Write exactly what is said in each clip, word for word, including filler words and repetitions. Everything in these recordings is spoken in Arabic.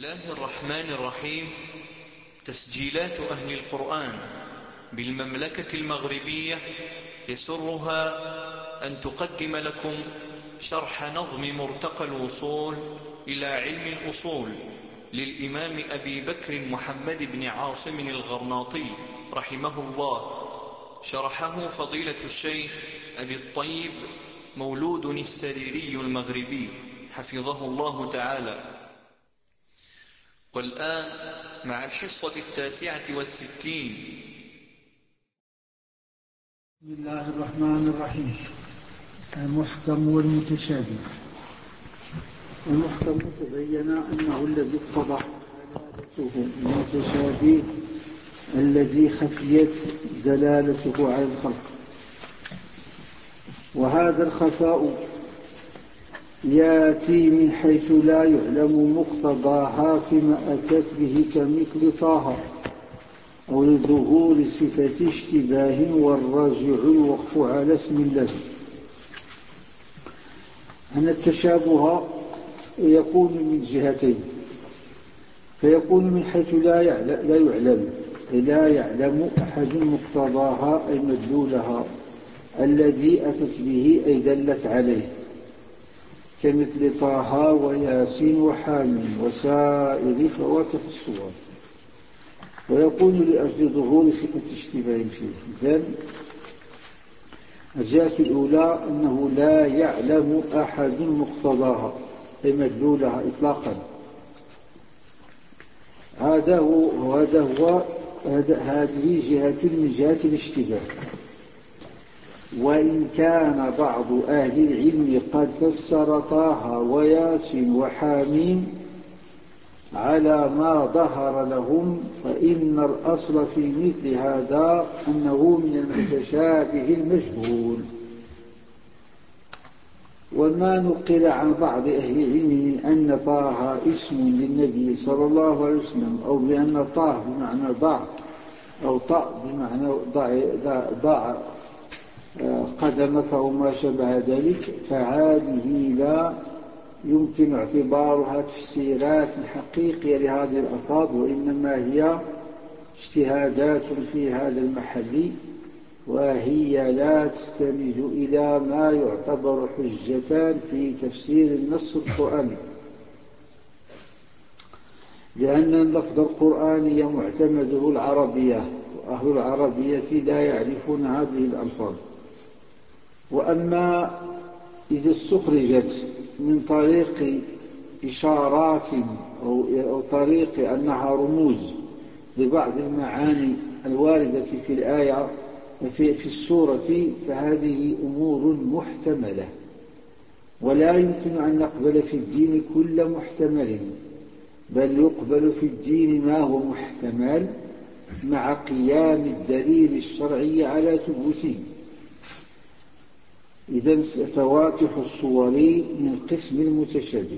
الله الرحمن الرحيم. تسجيلات أهل القرآن بالمملكة المغربية يسرها أن تقدم لكم شرح نظم مرتقى الوصول إلى علم الأصول للإمام أبي بكر محمد بن عاصم الغرناطي رحمه الله. شرحه فضيلة الشيخ أبي الطيب مولود السريري المغربي حفظه الله تعالى. والآن مع الحصة التاسعة والستين. بسم الله الرحمن الرحيم. المحكم والمتشابه. المحكم تبين أنه الذي اتضح دلالته، المتشابه الذي خفيت دلالته على الخلق. وهذا الخفاء يأتي من حيث لا يعلم مقتضاها فيما أتت به كمثل طه، أو لظهور صفة اشتباه والراجع الوقف على اسم الله. أن التشابه يكون من جهتين، فيكون من حيث لا يعلم, لا يعلم لا يعلم أحد مقتضاها أي مدلولها الذي أتت به أي دلت عليه، كمثل طه وياسين وحامين وسائر فواتح الصور. ويكون لأجل ظهور صفة اشتباه فيه. إذن الجهة الأولى أنه لا يعلم أحد مقتضاها أي مدلولها إطلاقا. هذا هو هذا هو هذه جهة من جهة الاشتباه. وإن كان بعض أهل العلم قد فسر طه وياسين وحامين على ما ظهر لهم، فإن الأصل في مثل هذا أنه من المتشابه المجهول. وما نقل عن بعض أهل العلم من أن طه اسم للنبي صلى الله عليه وسلم، أو بأن طه بمعنى ضع، أو طأ بمعنى ضع, ضع قدمك وما شبه ذلك، فهذه لا يمكن اعتبارها تفسيرات حقيقية لهذه الألفاظ، وإنما هي اجتهادات في هذا المحل، وهي لا تستند إلى ما يعتبر حجة في تفسير النص القرآني، لأن اللفظ القرآني معتمده العربية، وأهل العربية لا يعرفون هذه الألفاظ. وأما إذا استخرجت من طريق إشارات أو طريق أنها رموز لبعض المعاني الواردة في الآية في, في السورة، فهذه أمور محتملة، ولا يمكن أن نقبل في الدين كل محتمل، بل يقبل في الدين ما هو محتمل مع قيام الدليل الشرعي على ثبوته. إذن فواتح الصور من قسم المتشابه.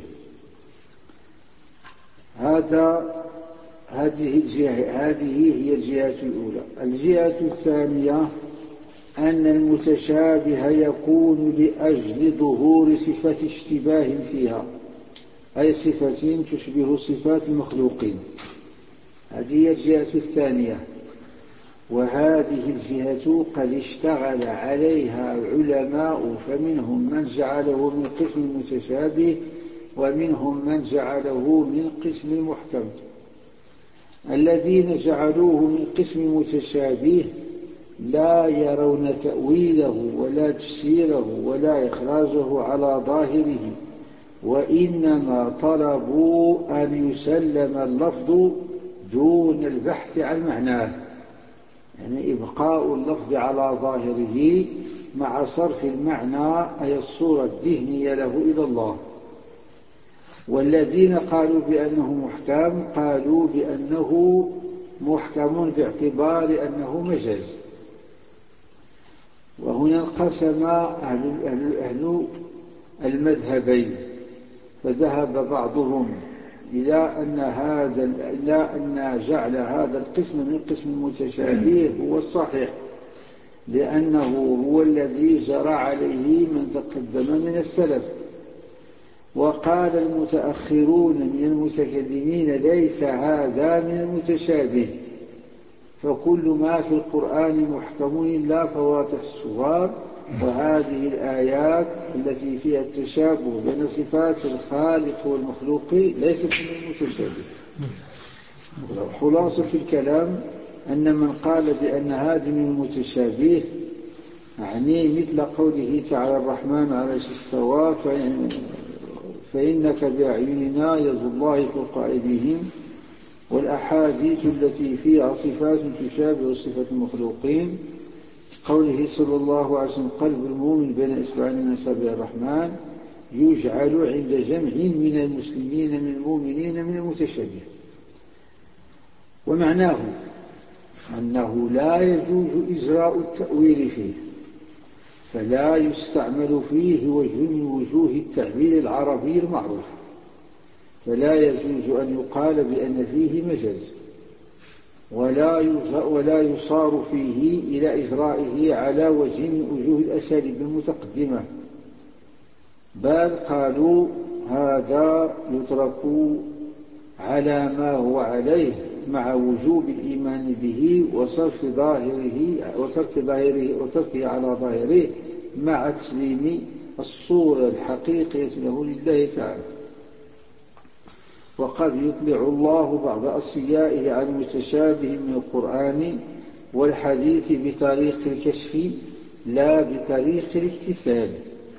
هذا هذه الجهة هذه هي الجهة الأولى. الجهة الثانية أن المتشابه يكون لأجل ظهور صفة اشتباه فيها، أي صفة تشبه صفات المخلوقين. هذه هي الجهة الثانية، وهذه الجهة قد اشتغل عليها علماء، فمنهم من جعله من قسم المتشابه، ومنهم من جعله من قسم المحكم. الذين جعلوه من قسم المتشابه لا يرون تأويله ولا تفسيره ولا إخراجه على ظاهره، وإنما طلبوا أن يسلم اللفظ دون البحث عن معناه، يعني إبقاء اللفظ على ظاهره مع صرف المعنى أي الصورة الذهنية له إلى الله. والذين قالوا بأنه محكم قالوا بأنه محكم باعتبار أنه مجاز. وهنا انقسم أهل, أهل, أهل المذهبين، فذهب بعضهم إلى أن هذا إلى أن جعل هذا القسم من قسم المتشابه هو الصحيح، لأنه هو الذي جرى عليه من تقدم من السلف. وقال المتأخرون من المتكلمين ليس هذا من المتشابه، فكل ما في القرآن محكم إلا فواتح الصور، وهذه الآيات التي فيها التشابه بين صفات الخالق والمخلوق ليست من المتشابه. خلاصة في الكلام أن من قال بأن هذه من المتشابه يعني مثل قوله تعالى الرحمن على العرش استوى فإن فإنك بأعيننا يد الله فوق أيديهم، والأحاديث التي فيها صفات تشابه صفة المخلوقين، قوله صلى الله عليه وسلم قلب المؤمن بين إصبعين من أصابع الرحمن، يجعل عند جمع من المسلمين من المؤمنين من المتشابه. ومعناه أنه لا يجوز إجراء التأويل فيه، فلا يستعمل فيه وجه من وجوه التعبير العربي المعروف، فلا يجوز أن يقال بأن فيه مجاز، ولا ولا يصار فيه إلى إجرائه على وجه من وجوه الأساليب المتقدمة، بل قالوا هذا يترك على ما هو عليه مع وجوب الإيمان به وصرف ظاهره وترك ظاهره وتركه على ظاهره مع تسليم الصورة الحقيقية له لله تعالى. وقد يطلع الله بعض أصفيائه عن المتشابه من القرآن والحديث بطريق الكشف لا بطريق الاكتساب.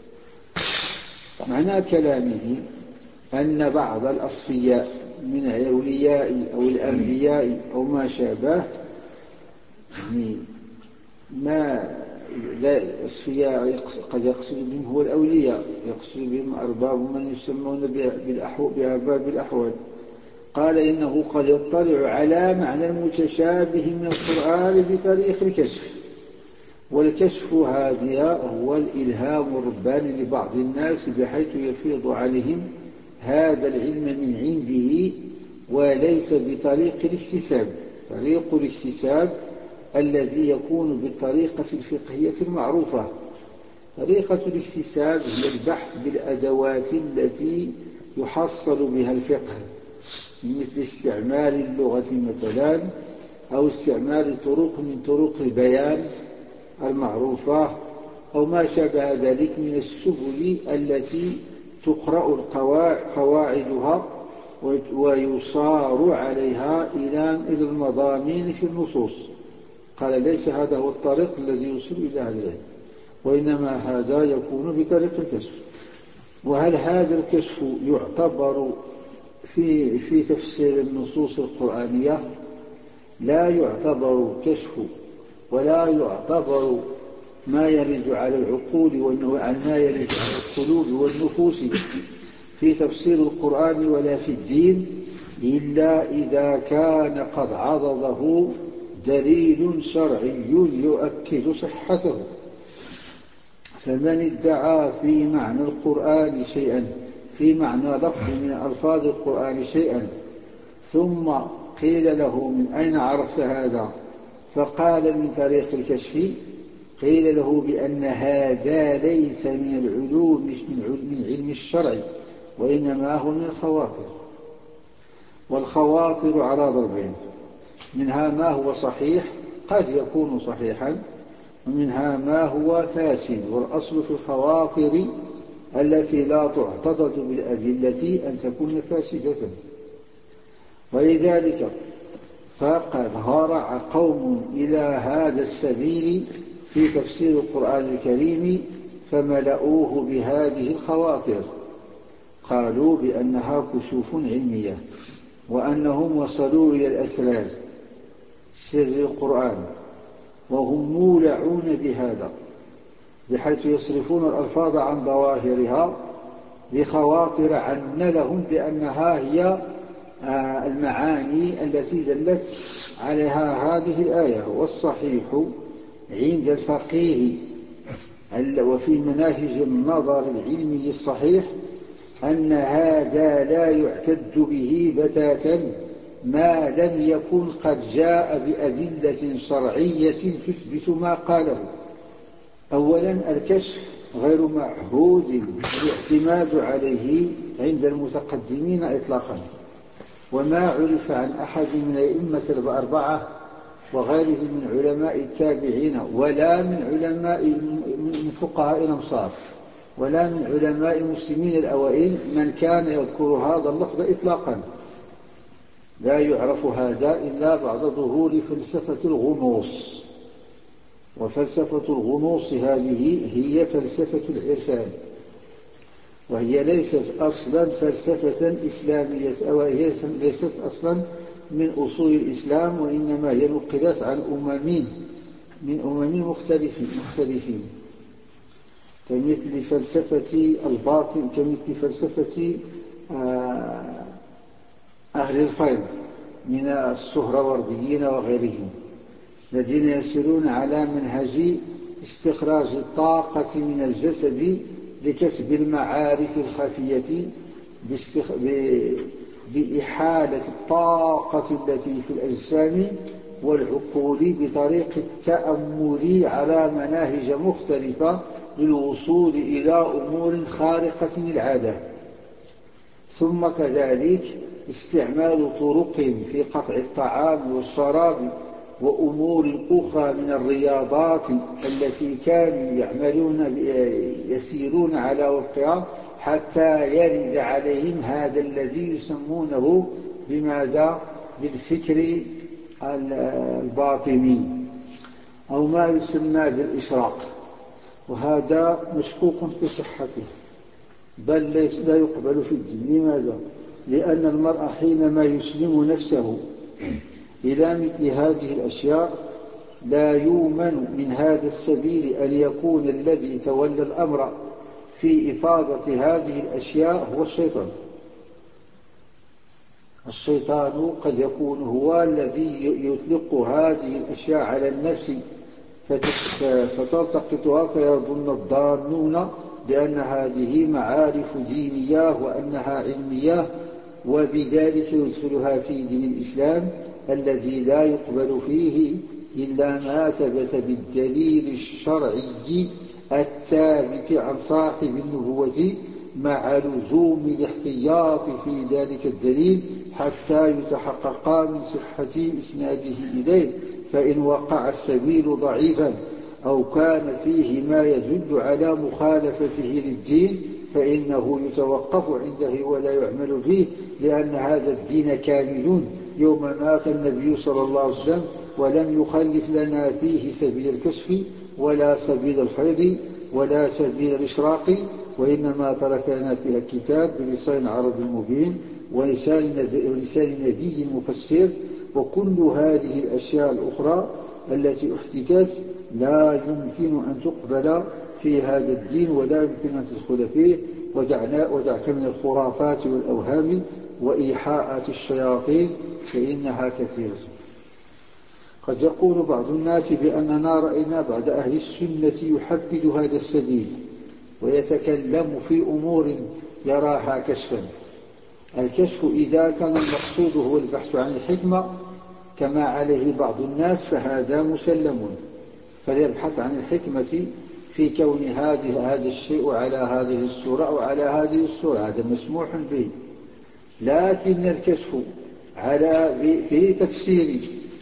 معنى كلامه أن بعض الأصفياء من الأولياء أو الأنبياء أو ما شابه، يعني ما لا الأصفياء قد يقصد بهم هو الأولياء، يقصد بهم أرباب من يسمون بأرباب الأحوال، قال إنه قد يطلع على معنى المتشابه من القرآن بطريق الكشف، والكشف هذا هو الإلهام الرباني لبعض الناس بحيث يفيض عليهم هذا العلم من عنده، وليس بطريق الاكتساب. طريق الاكتساب الذي يكون بالطريقة الفقهية المعروفة. طريقة الاكتساب هي البحث بالأدوات التي يحصل بها الفقه، مثل استعمال اللغة مثلا، أو استعمال طرق من طرق البيان المعروفة، أو ما شابه ذلك من السبل التي تقرأ قواعدها ويصار عليها إلى المضامين في النصوص. قال ليس هذا هو الطريق الذي يوصل إلى هذا العلم، وإنما هذا يكون بطريق الكشف. وهل هذا الكشف يعتبر في, في تفسير النصوص القرآنية؟ لا يعتبر كشف، ولا يعتبر ما يرد على العقول وما يرد على القلوب والنفوس في تفسير القرآن ولا في الدين، إلا إذا كان قد عضده دليل شرعي يؤكد صحته. فمن ادعى في معنى القرآن شيئا، في معنى لفظ من ألفاظ القرآن شيئا، ثم قيل له من أين عرفت هذا؟ فقال من طريق الكشف، قيل له بأن هذا ليس من العلوم من علم الشرع، وإنما هو من الخواطر. والخواطر على ضربين، منها ما هو صحيح قد يكون صحيحا، ومنها ما هو فاسد. والأصل في الخواطر التي لا تعتضد بالأدلة أن تكون فاسدة. ولذلك فقد هرع قوم إلى هذا السبيل في تفسير القرآن الكريم فملؤوه بهذه الخواطر، قالوا بأنها كشوف علمية، وأنهم وصلوا إلى الأسرار سر القرآن، وهم مولعون بهذا بحيث يصرفون الألفاظ عن ظواهرها لخواطر عن لهم بأنها هي المعاني التي دلت عليها هذه الآية. والصحيح عند الفقيه وفي مناهج النظر العلمي الصحيح أن هذا لا يعتد به بتاتا ما لم يكن قد جاء بأدلة شرعية تثبت ما قاله. أولا الكشف غير معهود الاعتماد عليه عند المتقدمين إطلاقا، وما عرف عن أحد من الأئمة الأربعة وغيرهم من علماء التابعين ولا من علماء من فقهاء الأمصار ولا من علماء المسلمين الأوائل من كان يذكر هذا اللفظ إطلاقا. لا يعرف هذا إلا بعد ظهور فلسفة الغنوص، وفلسفة الغنوص هذه هي فلسفة العرفان، وهي ليست أصلا فلسفة إسلامية، أو هي ليست أصلا من أصول الإسلام، وإنما هي نقلت عن أمم من أمم مختلفين مختلفين كمثل فلسفة الباطن، كمثل فلسفة أهل الفيض من السهرورديين وغيرهم، الذين يسيرون على منهج استخراج الطاقة من الجسد لكسب المعارف الخفية بإحالة الطاقة التي في الأجسام والعقول بطريق التأمل على مناهج مختلفة للوصول إلى أمور خارقة للعادة. ثم كذلك استعمال طرق في قطع الطعام والشراب وأمور أخرى من الرياضات التي كانوا يعملون يسيرون على وفقها حتى يرد عليهم هذا الذي يسمونه بماذا؟ بالفكر الباطني، أو ما يسمى بالإشراق، وهذا مشكوك في صحته، بل لا يقبل في الدين. لماذا؟ لأن المرء حينما يسلم نفسه إلى مثل هذه الأشياء لا يؤمن من هذا السبيل أن يكون الذي تولى الأمر في إفاضة هذه الأشياء هو الشيطان. الشيطان قد يكون هو الذي يطلق هذه الأشياء على النفس فتلتقطها فيظن الضالون بأن هذه معارف دينية وأنها علمية، وبذلك يدخلها في دين الإسلام الذي لا يقبل فيه إلا ما ثبت بالدليل الشرعي الثابت عن صاحب النبوة، مع لزوم الاحتياط في ذلك الدليل حتى يتحقق من صحة إسناده إليه، فإن وقع السبيل ضعيفا أو كان فيه ما يدل على مخالفته للدين فإنه يتوقف عنده ولا يعمل فيه، لأن هذا الدين كامل يوم مات النبي صلى الله عليه وسلم ولم يخلف لنا فيه سبيل الكشف ولا سبيل الفيض ولا سبيل الإشراق، وإنما ترك لنا فيها كتاب بلسان عربي مبين ولسان نبي مفسر. وكل هذه الأشياء الأخرى التي احتجت لا يمكن أن تقبل في هذا الدين ولا يمكن أن تدخل فيه، ودعنا ودعك من الخرافات والأوهام وإيحاءات الشياطين فإنها كثيرة. قد يقول بعض الناس بأننا رأينا بعض أهل السنة يحبذ هذا السبيل ويتكلم في أمور يراها كشفا. الكشف إذا كان المقصود هو البحث عن الحكمة كما عليه بعض الناس فهذا مسلم، فليبحث عن الحكمة في كون هذه هذا الشيء على هذه الصورة أو على هذه الصورة، هذا مسموح به. لكن الكشف على في تفسير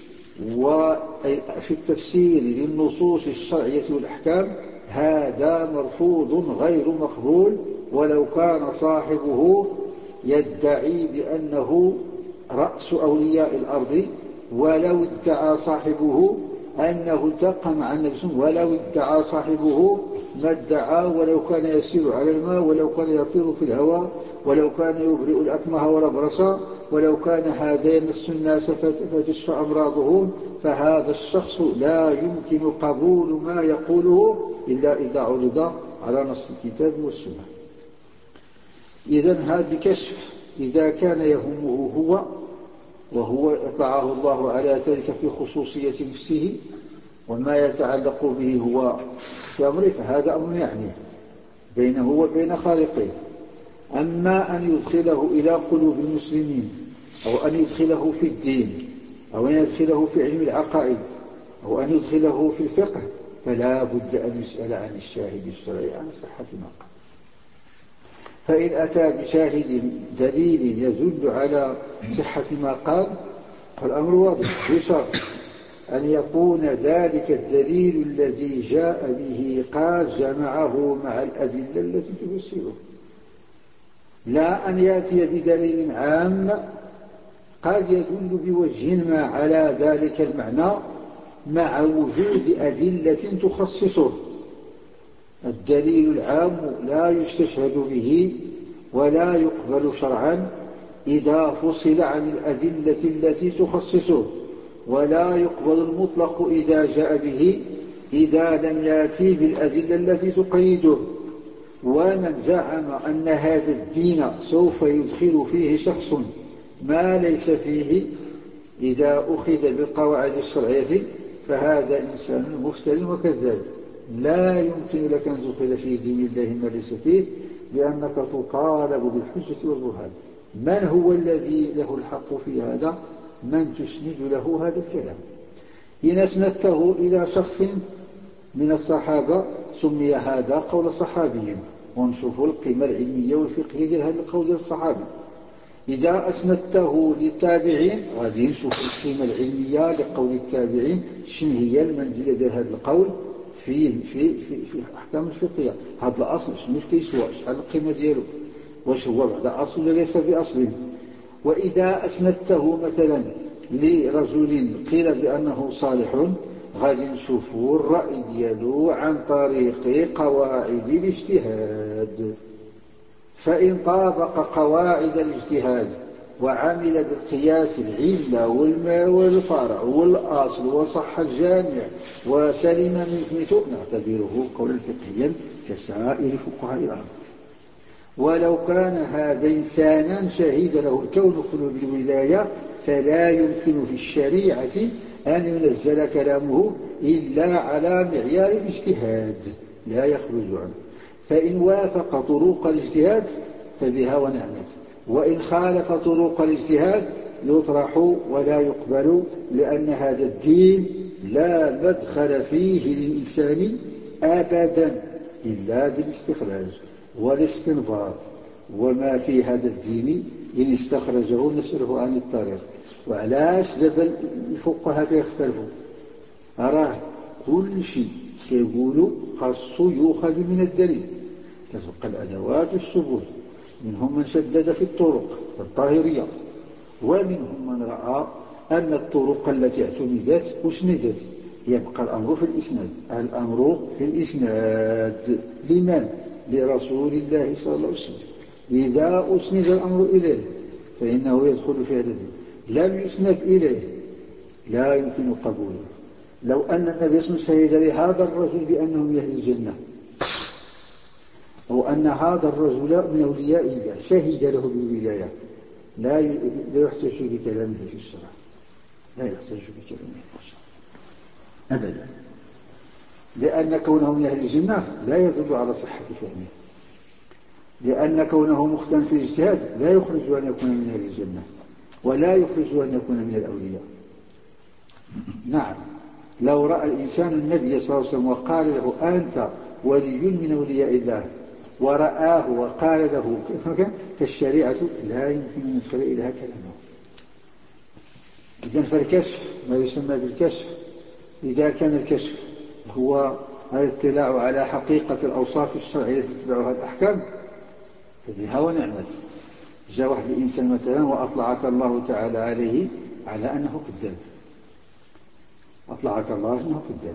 وفي التفسير للنصوص الشرعية والأحكام هذا مرفوض غير مقبول، ولو كان صاحبه يدعي بأنه رأس أولياء الأرض، ولو ادعى صاحبه أنه التقى مع النبي، ولو ادعى صاحبه ما ادعى، ولو كان يسير على الماء، ولو كان يطير في الهواء، ولو كان يبرئ الأكمه والأبرص، ولو كان هذا يمس الناس فتشفى أمراضهم، فهذا الشخص لا يمكن قبول ما يقوله إلا إذا عرض على نص الكتاب والسنة. إذن هذا كشف إذا كان يهمه هو وهو اطلعه الله على ذلك في خصوصية نفسه وما يتعلق به هو في أمره، فهذا أمر يعني بينه وبين خالقه. أما أن يدخله إلى قلوب المسلمين أو أن يدخله في الدين أو أن يدخله في علم العقائد أو أن يدخله في الفقه، فلا بد أن يسأل عن الشاهد الشرعي عن صحة ما قال. فإن أتى بشاهد دليل يدل على صحة ما قال فالأمر واضح، بشرط أن يكون ذلك الدليل الذي جاء به قد جمعه مع الأدلة التي تفسره، لا أن يأتي بدليل عام قد يدل بوجه ما على ذلك المعنى مع وجود أدلة تخصصه. الدليل العام لا يستشهد به ولا يقبل شرعا إذا فصل عن الأدلة التي تخصصه، ولا يقبل المطلق إذا جاء به إذا لم يأتي بالأدلة التي تقيده. ومن زعم أن هذا الدين سوف يدخل فيه شخص ما ليس فيه إذا أخذ بالقواعد الشرعية فهذا إنسان مفتر وكذاب. لا يمكن لك أن تدخل في دين الله ما ليس فيه، لأنك تطالب بالحجة والبرهان. من هو الذي له الحق في هذا؟ من تسند له هذا الكلام. إن أسندته إلى شخص من الصحابة سمي هذا قول صحابي، ونشوف القيمة العلمية والفقهية لهذا القول الصحابي. إذا أسندته للتابعين غادي نشوف القيمة العلمية لقول التابعين، شنو هي المنزلة ديال هذا القول في في في في الأحكام الفقهية. هذا الأصل شنو كيسوى، شحال القيمة ديالو، واش هو بعد أصل ولا ليس بأصل. وإذا أسندته مثلا لرجل قيل بأنه صالح غادي نشوفوا الرأي ديالو عن طريق قواعد الاجتهاد. فإن طابق قواعد الاجتهاد وعمل بالقياس العلة والفرع والأصل وصح الجامع وسلم من مثله نعتبره قولا فقهيا كسائر فقهاء الأرض. ولو كان هذا إنسانا شهد له الكون كله بالولاية فلا يمكن في الشريعة أن ينزل كلامه إلا على معيار الاجتهاد لا يخرج عنه. فإن وافق طرق الاجتهاد فبها ونعمت، وإن خالف طرق الاجتهاد يطرح ولا يقبل، لأن هذا الدين لا مدخل فيه للإنسان أبدا إلا بالاستخراج والاستنباط. وما في هذا الدين إن استخرجه نسأله عن الطريق. وعلاش دابا الفقهاء يختلفوا؟ أراه كل شيء كيقولوا خاصو يؤخذ من الدليل، تتبقى الأدوات الثبوت. منهم من شدد في الطرق الطاهرية، ومنهم من رأى أن الطرق التي اعتمدت أسندت. يبقى الأمر في الإسناد، الأمر في الإسناد لمن؟ لرسول الله صلى الله عليه وسلم. إذا أسند الأمر إليه فإنه يدخل في هذا الدين، لم يسند إليه لا يمكن قبوله. لو أن النبي صلى الله عليه وسلم شهد لهذا الرجل بأنه من أهل الجنة، أو أن هذا الرجل من أولياء الله شهد له بالولاية، لا يحتج بكلامه في الشرع، لا يحتج بكلامه في الشرع أبدا، لأن كونه من أهل الجنة لا يدل على صحة فهمه، لأن كونه مختن في الاجتهاد لا يخرج أن يكون من أهل الجنة، ولا يخرج أن يكون من الأولياء. نعم، لو رأى الإنسان النبي صلى الله عليه وسلم وقال له أنت ولي من أولياء الله، ورآه وقال له فالشريعة لا يمكن أن يدخل إليها كلامه. إذن فالكشف ما يسمى بالكشف، إذا كان الكشف هو الاطلاع على حقيقة الأوصاف الشرعية التي تتبعها الأحكام فبها ونعمت. جاء واحد الإنسان مثلا وأطلعك الله تعالى عليه على أنه كذاب، أطلعك الله أنه كذاب،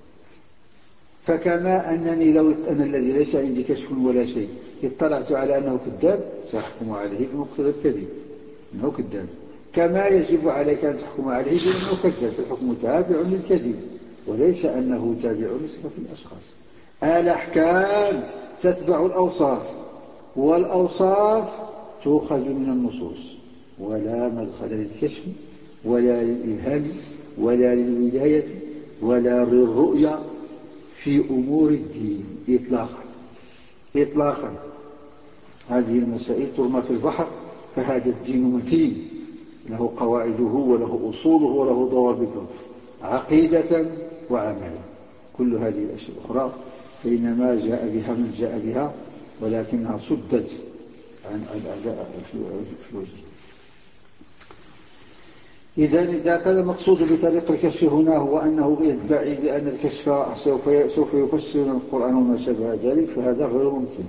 فكما أنني لو أن الذي ليس عندي كشف ولا شيء اطلعت على أنه كذاب سأحكم عليه بمقتضى الكذب أنه كذاب، كما يجب عليك أن تحكم عليه بأنه كذاب، فالحكم تابع للكذب وليس أنه تابع لصفة الأشخاص. الأحكام تتبع الأوصاف، والأوصاف تؤخذ من النصوص، ولا مدخل للكشف ولا للإلهام ولا للولاية ولا للرؤية في أمور الدين إطلاقا إطلاقا. هذه المسائل ترمى في البحر، فهذا الدين متين له قواعده وله أصوله وله ضوابطه عقيدة وعملا. كل هذه الأشياء الأخرى فإنما جاء بها من جاء بها، ولكنها صدت عن الأعداء في الوجه. إذا إذا كان المقصود بطريق الكشف هنا هو أنه يدعي بأن الكشف سوف سوف يفسر القرآن وما شابه ذلك، فهذا غير ممكن.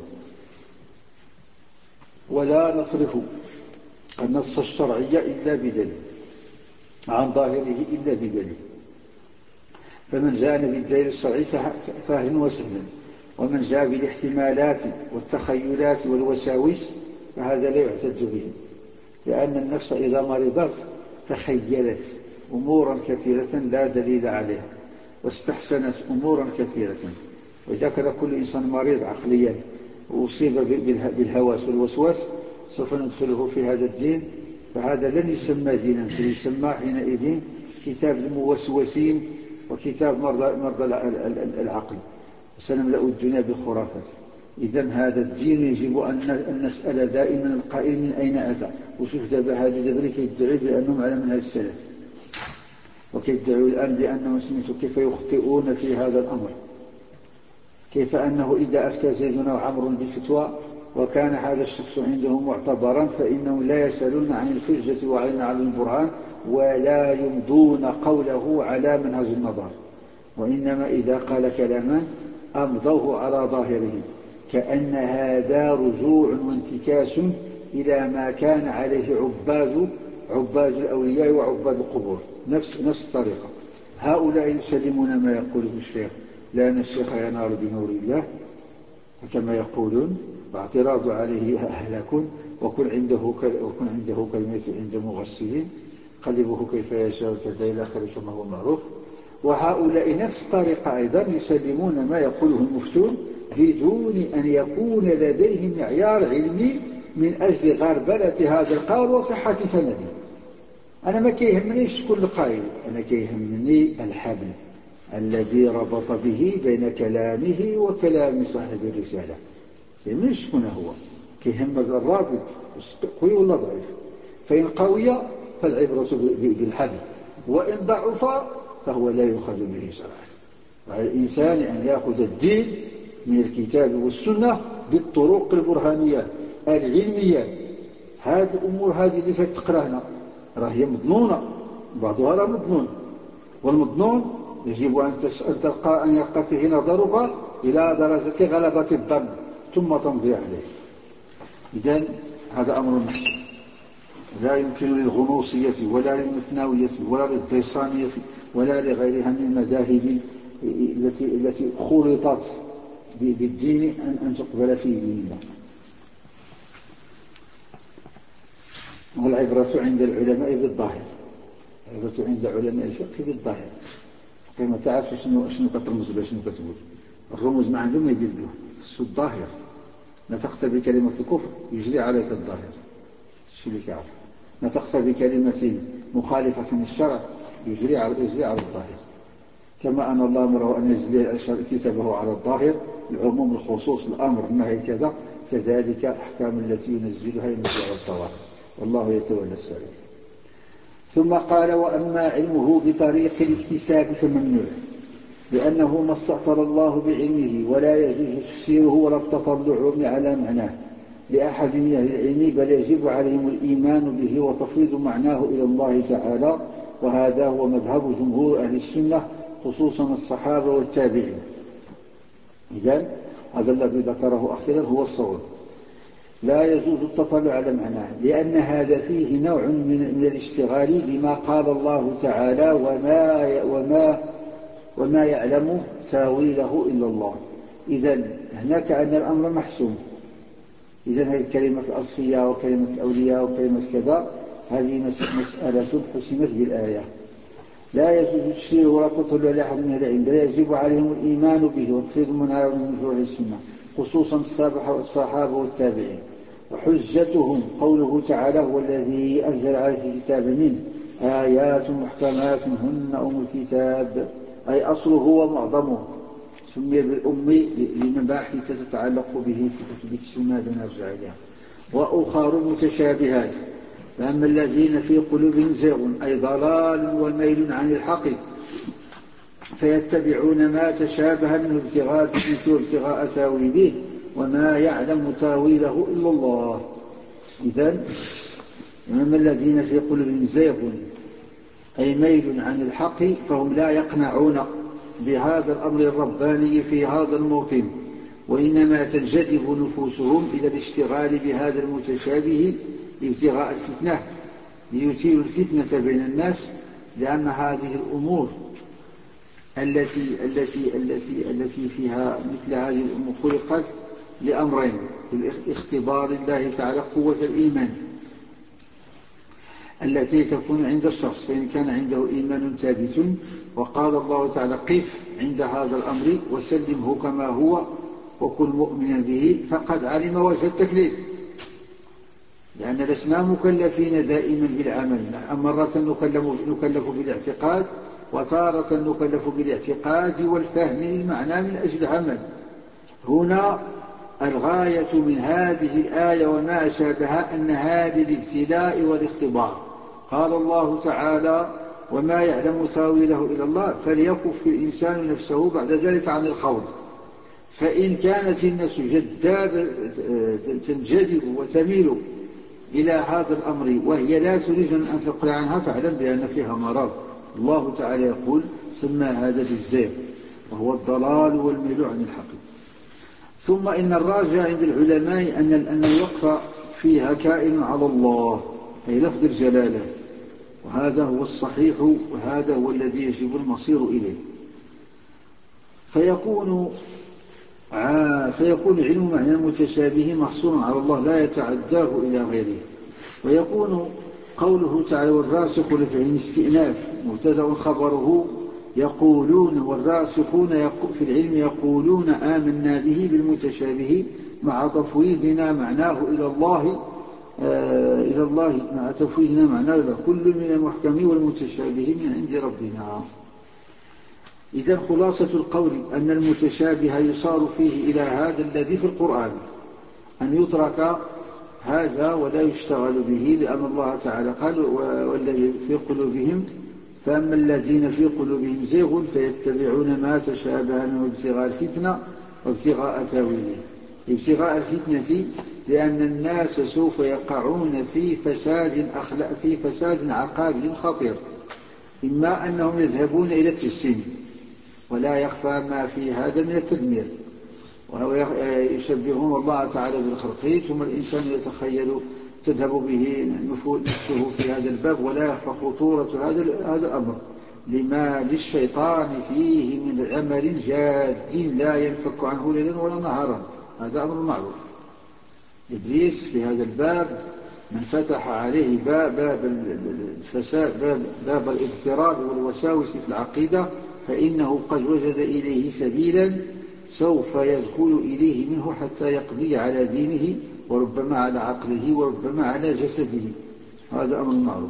ولا نصرف النص الشرعي إلا بدليل عن ظاهره إلا بدليل، فمن جاءنا بالدليل الشرعي فاهلا وسهلا، ومن جاء بالاحتمالات والتخيلات والوساوس فهذا لا يعتد به، لأن النفس إذا مرضت تخيلت أمورا كثيرة لا دليل عليها، واستحسنت أمورا كثيرة. وإذا كان كل إنسان مريض عقليا وأصيب بالهواس والوسواس سوف ندخله في هذا الدين، فهذا لن يسمى دينا، سيسمى حينئذ كتاب الموسوسين وكتاب مرضى, مرضى العقل، وسنملأ الدنيا بالخرافات. إذن هذا الدين يجب أن نسأل دائما القائل من أين أتى. وشوف دابا هذا دابا كيدعوا بأنهم على منهج السلف، وكيدعوا الآن بأنهم سمعتوا كيف يخطئون في هذا الأمر، كيف أنه إذا أفتى زيد وعمر بفتوى وكان هذا الشخص عندهم معتبرا فإنهم لا يسألون عن الحجة وعن على البرهان ولا يمضون قوله على منهج النظر، وإنما إذا قال كلاما أمضوه على ظاهره، كأن هذا رجوع وانتكاس إلى ما كان عليه عباد عباد الأولياء وعباد القبور، نفس نفس الطريقة. هؤلاء يسلمون ما يقوله الشيخ لأن الشيخ ينار بنور الله كما يقولون، واعتراض عليه هلاك، وكن عنده وكن عنده كلمة عند مغسلين قلبه كيف يشاء كذا إلى آخره كما هو معروف. وهؤلاء نفس الطريقة أيضا يسلمون ما يقوله المفتون بدون أن يكون لديهم معيار علمي من أجل غربلة هذا القول وصحة سنده. أنا ما كيهمنيش كل قائل، أنا كيهمني الحبل الذي ربط به بين كلامه وكلام صاحب الرسالة، يهمنيش شكون هو، كيهم الرابط قوي ولا ضعيف. فإن قوي فالعبرة بالحبل، وإن ضعف فهو لا يؤخذ به شرعا. وعلى الإنسان أن يأخذ الدين من الكتاب والسنة بالطرق البرهانية العلمية. هذه الأمور هذه اللي تقرانا راهي مضنونة، بعضها راه مضنون، والمضنون يجب أن تلقى أن يلقى فيه نظرك إلى درجة غلبة الظن ثم تمضي عليه. إذن هذا أمر محسن، لا يمكن للغنوصية ولا للمتناوية ولا للديسانية ولا لغيرها من المذاهب التي التي خلطت بالدين أن أن تقبل في دين الله. والعبرة عند العلماء بالظاهر، العبرة عند علماء الفقه بالظاهر، كما تعرف شنو شنو كترمز به شنو كتقول. الرموز ما عندهم يدير بهم، خصو الظاهر. لا تقصد بكلمة الكفر يجري عليك الظاهر، الشيء اللي كيعرف. لا تقصد بكلمة مخالفة للشرع يجري على يجري على الظاهر. كما أن الله أمره أن يجري كتابه على الظاهر، العموم الخصوص الأمر النهي كذا، كذلك أحكام التي ينزلها ينزل على الظواهر، والله يتولى السبيل. ثم قال: وأما علمه بطريق الاكتساب فممنوع، لأنه ما استأثر الله بعلمه ولا يجوز تفسيره ولا التطلع على معناه لأحد من أهل العلم، بل يجب عليهم الإيمان به وتفويض معناه إلى الله تعالى، وهذا هو مذهب جمهور أهل السنة خصوصا الصحابة والتابعين. إذن هذا الذي ذكره أخيرا هو الصواب. لا يجوز التطلع على معناه، لأن هذا فيه نوع من الاشتغال بما قال الله تعالى: وما, وما, وما يعلم تاويله إلا الله. إذن هناك أن الأمر محسوم. إذن هذه كلمة الأصفياء وكلمة الأولياء وكلمة كذا هذه مسألة حسمت بالآية. لا يجوز تفسيره ولا تطلع على أحد من العلم، بل يجب عليهم الإيمان به وتفويض منها من وجوه السنة خصوصا الصحابة والتابعين. وحجتهم قوله تعالى: هو الذي أنزل عليك الكتاب منه آيات محكمات هن أم الكتاب، أي أصله ومعظمه. سمي بالأم لمباحث تتعلق به في كتب السنة لنرجع إليها. وأخر متشابهات، فأما الذين في قلوبهم زيغ أي ضلال وميل عن الحق فيتبعون ما تشابه منه ابتغاء فتنته وابتغاء تاويله وما يعلم تاويله إلا الله. إذن أما الذين في قلوبهم زيغ أي ميل عن الحق فهم لا يقنعون بهذا الأمر الرباني في هذا الموطن، وإنما تنجذب نفوسهم إلى الاشتغال بهذا المتشابه ابتغاء الفتنة ليثيروا الفتنة بين الناس، لأن هذه الأمور التي التي التي التي فيها مثل هذه الأمور خلقت لأمرين: اختبار الله تعالى قوة الإيمان التي تكون عند الشخص، فإن كان عنده إيمان ثابت وقال الله تعالى قف عند هذا الأمر وسلمه كما هو وكن مؤمنا به فقد علم وجه التكليف، لأن لسنا مكلفين دائما بالعمل، مرة نكلف بالاعتقاد وتارة نكلف بالاعتقاد والفهم للمعنى من أجل العمل. هنا الغاية من هذه الآية وما شابهها أن هذه الابتلاء والاختبار. قال الله تعالى وما يعلم تاويله إلا الله، فليكف الإنسان نفسه بعد ذلك عن الخوض، فإن كانت النفس جذابة تنجذب وتميل إلى هذا الأمر وهي لا تريد أن تقلع عنها فاعلم بأن فيها مرض. الله تعالى يقول سمى هذا بالزيغ وهو الضلال والميل عن الحق. ثم إن الراجع عند العلماء أن أن الوقف فيها كائن على الله أي لفظ الجلالة، وهذا هو الصحيح وهذا هو الذي يجب المصير إليه. فيكون فيكون علم معنى المتشابه محصورا على الله لا يتعداه إلى غيره. ويكون قوله تعالى والراسخون في العلم استئناف مبتدأ خبره يقولون، والراسخون في العلم يقولون آمنا به بالمتشابه مع تفويضنا معناه إلى الله آه إلى الله مع تفويضنا معناه إلى كل من المحكم والمتشابه من عند ربنا. إذن خلاصة القول أن المتشابه يصار فيه إلى هذا الذي في القرآن، أن يترك هذا ولا يشتغل به، لأن الله تعالى قال والذي في قلوبهم فأما الذين في قلوبهم زيغ فيتبعون ما تشابه منه ابتغاء الفتنة وابتغاء تاويله. ابتغاء الفتنة لأن الناس سوف يقعون في فساد أخلاق في فساد عقادي خطير، إما أنهم يذهبون إلى التجسيم ولا يخفى ما في هذا من التدمير، ويشبهون الله تعالى بالخلق، ثم الإنسان يتخيل تذهب به نفسه في هذا الباب ولا يخفى خطورة هذا هذا الأمر لما للشيطان فيه من عمل جاد لا ينفك عنه ليلا ولا نهارا. هذا أمر معروف. إبليس في هذا الباب من فتح عليه باب باب الفساد باب, باب الاضطراب والوساوس في العقيدة فإنه قد وجد إليه سبيلا سوف يدخل إليه منه حتى يقضي على دينه وربما على عقله وربما على جسده. هذا أمر معروف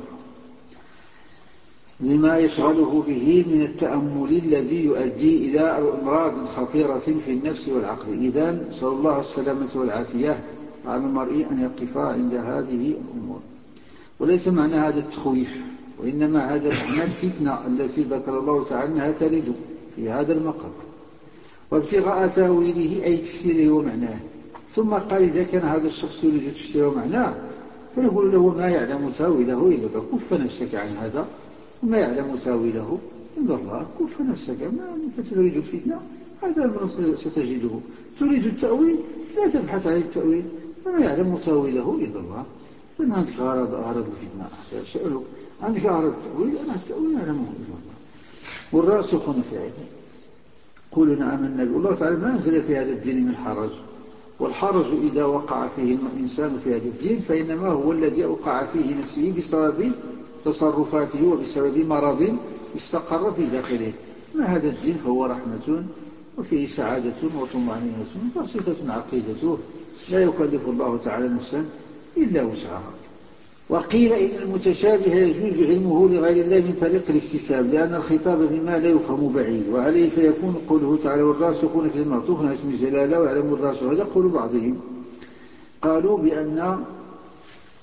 لما يشغله به من التأمل الذي يؤدي إلى أمراض خطيرة في النفس والعقل. إذن صلى الله السلامة والعافية على المرء أن يقف عند هذه الأمور. وليس معنى هذا التخويف، وإنما هذا معنى الفتنة التي ذكر الله تعالى أنها ترد في هذا المقام. وابتغاء تاويله أي تفسيره ومعناه. ثم قال إذا كان هذا الشخص يريد تفسيره ومعناه فنقول له ما يعلم تاويله إلا الله، كف نفسك عن هذا، وما يعلم تاويله إلا الله، كف نفسك. ما أنت تريد الفتنة هذا أمر ستجده، تريد التأويل لا تبحث عن التأويل، وما يعلم تاويله إلا الله. فإن عندك غرض غرض الفتنة سأله، عندك غرض التأويل أنا التأويل يعلمه إلا الله. والراسخون في العلم قولون آمنا به. الله تعالى ما أنزل في هذا الدين من حرج، والحرج إذا وقع فيه الإنسان في هذا الدين فإنما هو الذي أوقع فيه نفسه بسبب تصرفاته وبسبب مرض استقر في داخله. ما هذا الدين فهو رحمة وفيه سعادة وطمأنينة بسيطة عقيدته، لا يكلف الله تعالى نفسا إلا وسعها. وقيل إن المتشابه يجوز علمه لغير الله من طريق الاكتساب، لأن الخطاب بما لا يفهم بعيد، وعليه فيكون قوله تعالى والراسخون في المعطوف على اسم الجلالة ويعلم الراسخ. هذا قول بعضهم، قالوا بأن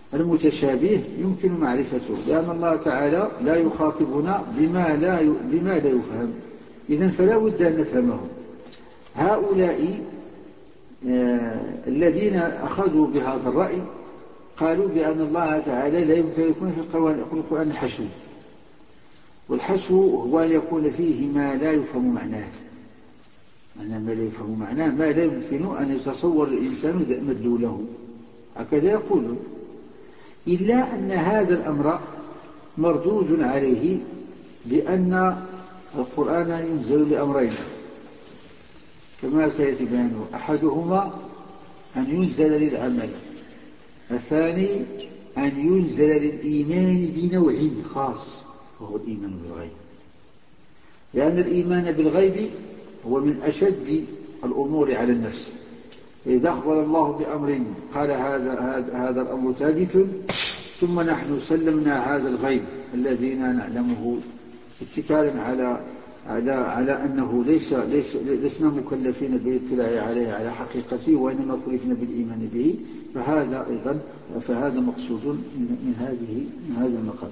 المتشابه يمكن معرفته، لأن الله تعالى لا يخاطبنا بما لا بما لا يفهم، إذن فلا بد أن نفهمه. هؤلاء آه الذين أخذوا بهذا الرأي قالوا بأن الله تعالى لا يمكن أن يكون في القرآن حشو، والحشو هو أن يكون فيه ما لا يفهم معناه، معناه ما لا يفهم معناه، ما لا يمكن أن يتصور الإنسان مدلوله، هكذا يقولون. إلا أن هذا الأمر مردود عليه بأن القرآن ينزل لأمرين كما سيأتي بيانه، أحدهما أن ينزل للعمل، الثاني أن ينزل للإيمان بنوع خاص وهو الإيمان بالغيب، لأن الإيمان بالغيب هو من أشد الأمور على النفس. إذا أخبر الله بأمر قال هذا, هذا, هذا الأمر ثابت، ثم نحن سلمنا هذا الغيب الذين نعلمه اتكالا على على على أنه ليس ليس لسنا مكلفين بالاطلاع عليه على حقيقته، وإنما كلفنا بالإيمان به، فهذا أيضا فهذا مقصود من هذه من هذا المقام.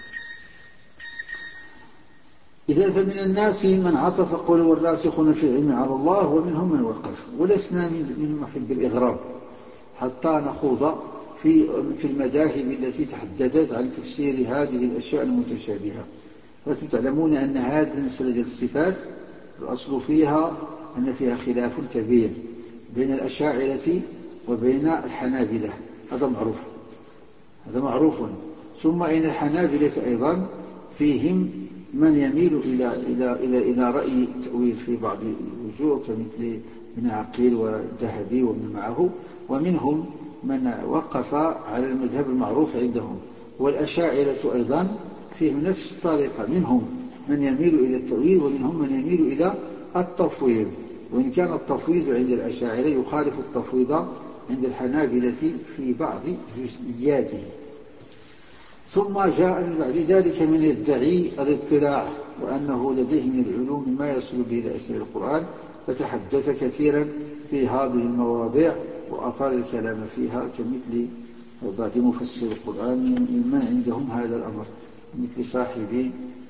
إذا فمن الناس من عطف قول والراسخون في العلم على الله، ومنهم من وقف، ولسنا من محب الإغراب حتى نخوض في في المذاهب التي تحدثت عن تفسير هذه الأشياء المتشابهة. وأنتم تعلمون أن هذه المسألة الصفات الأصل فيها أن فيها خلاف كبير بين الأشاعرة وبين الحنابلة، هذا معروف هذا معروف ثم إن الحنابلة أيضا فيهم من يميل إلى إلى إلى إلى رأي التأويل في بعض الوجوه كمثل ابن عقيل والذهبي ومن معه، ومنهم من وقف على المذهب المعروف عندهم. والأشاعرة أيضا فيهم نفس الطريقة، منهم من يميل إلى التأويل ومنهم من يميل إلى التفويض، وإن كان التفويض عند الأشاعرة يخالف التفويض عند الحنابلة في بعض جزئياته. ثم جاء من بعد ذلك من يدعي الاطلاع وأنه لديه من العلوم ما يصل به إلى أسرار القرآن، فتحدث كثيرا في هذه المواضيع وأطال الكلام فيها، كمثل بعض مفسر القرآن من عندهم هذا الأمر، مثل صاحب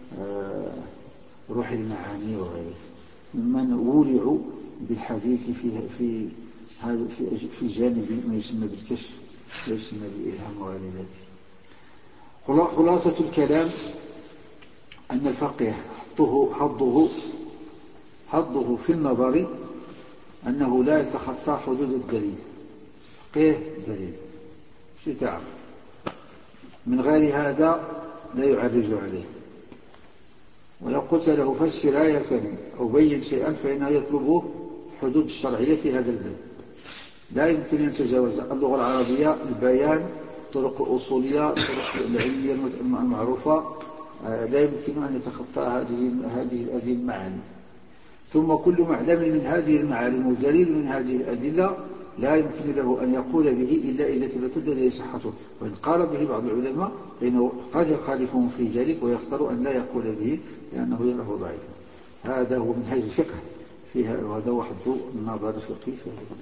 روح المعاني وغيره، ممن ولعوا بالحديث في في هذا في في جانب ما يسمى بالكشف ويسمى بالإلهام وغير ذلك. خلاصة الكلام أن الفقيه حظه حظه حظه في النظر أنه لا يتخطى حدود الدليل. فقيه دليل شيء تعرف، من غير هذا لا يعرج عليه. ولو قلت له فسر آية أو بين شيئا فإنه يطلب حدود الشرعية في هذا الباب، لا يمكن أن يتجاوز اللغة العربية، البيان، الطرق الأصولية، الطرق العلمية المعروفة، لا يمكن أن يتخطى هذه هذه هذه المعاني. ثم كل معلم من هذه المعالم ودليل من هذه الأدلة لا يمكن له أن يقول به إلا إذا ثبتت لديه صحته، وإن قال به بعض العلماء فإنه قد يخالفهم في ذلك ويختار أن لا يقول به لأنه يراه ضعيفا. هذا هو منهج الفقه فيها، وهذا هو حد النظر الفقهي في هذا.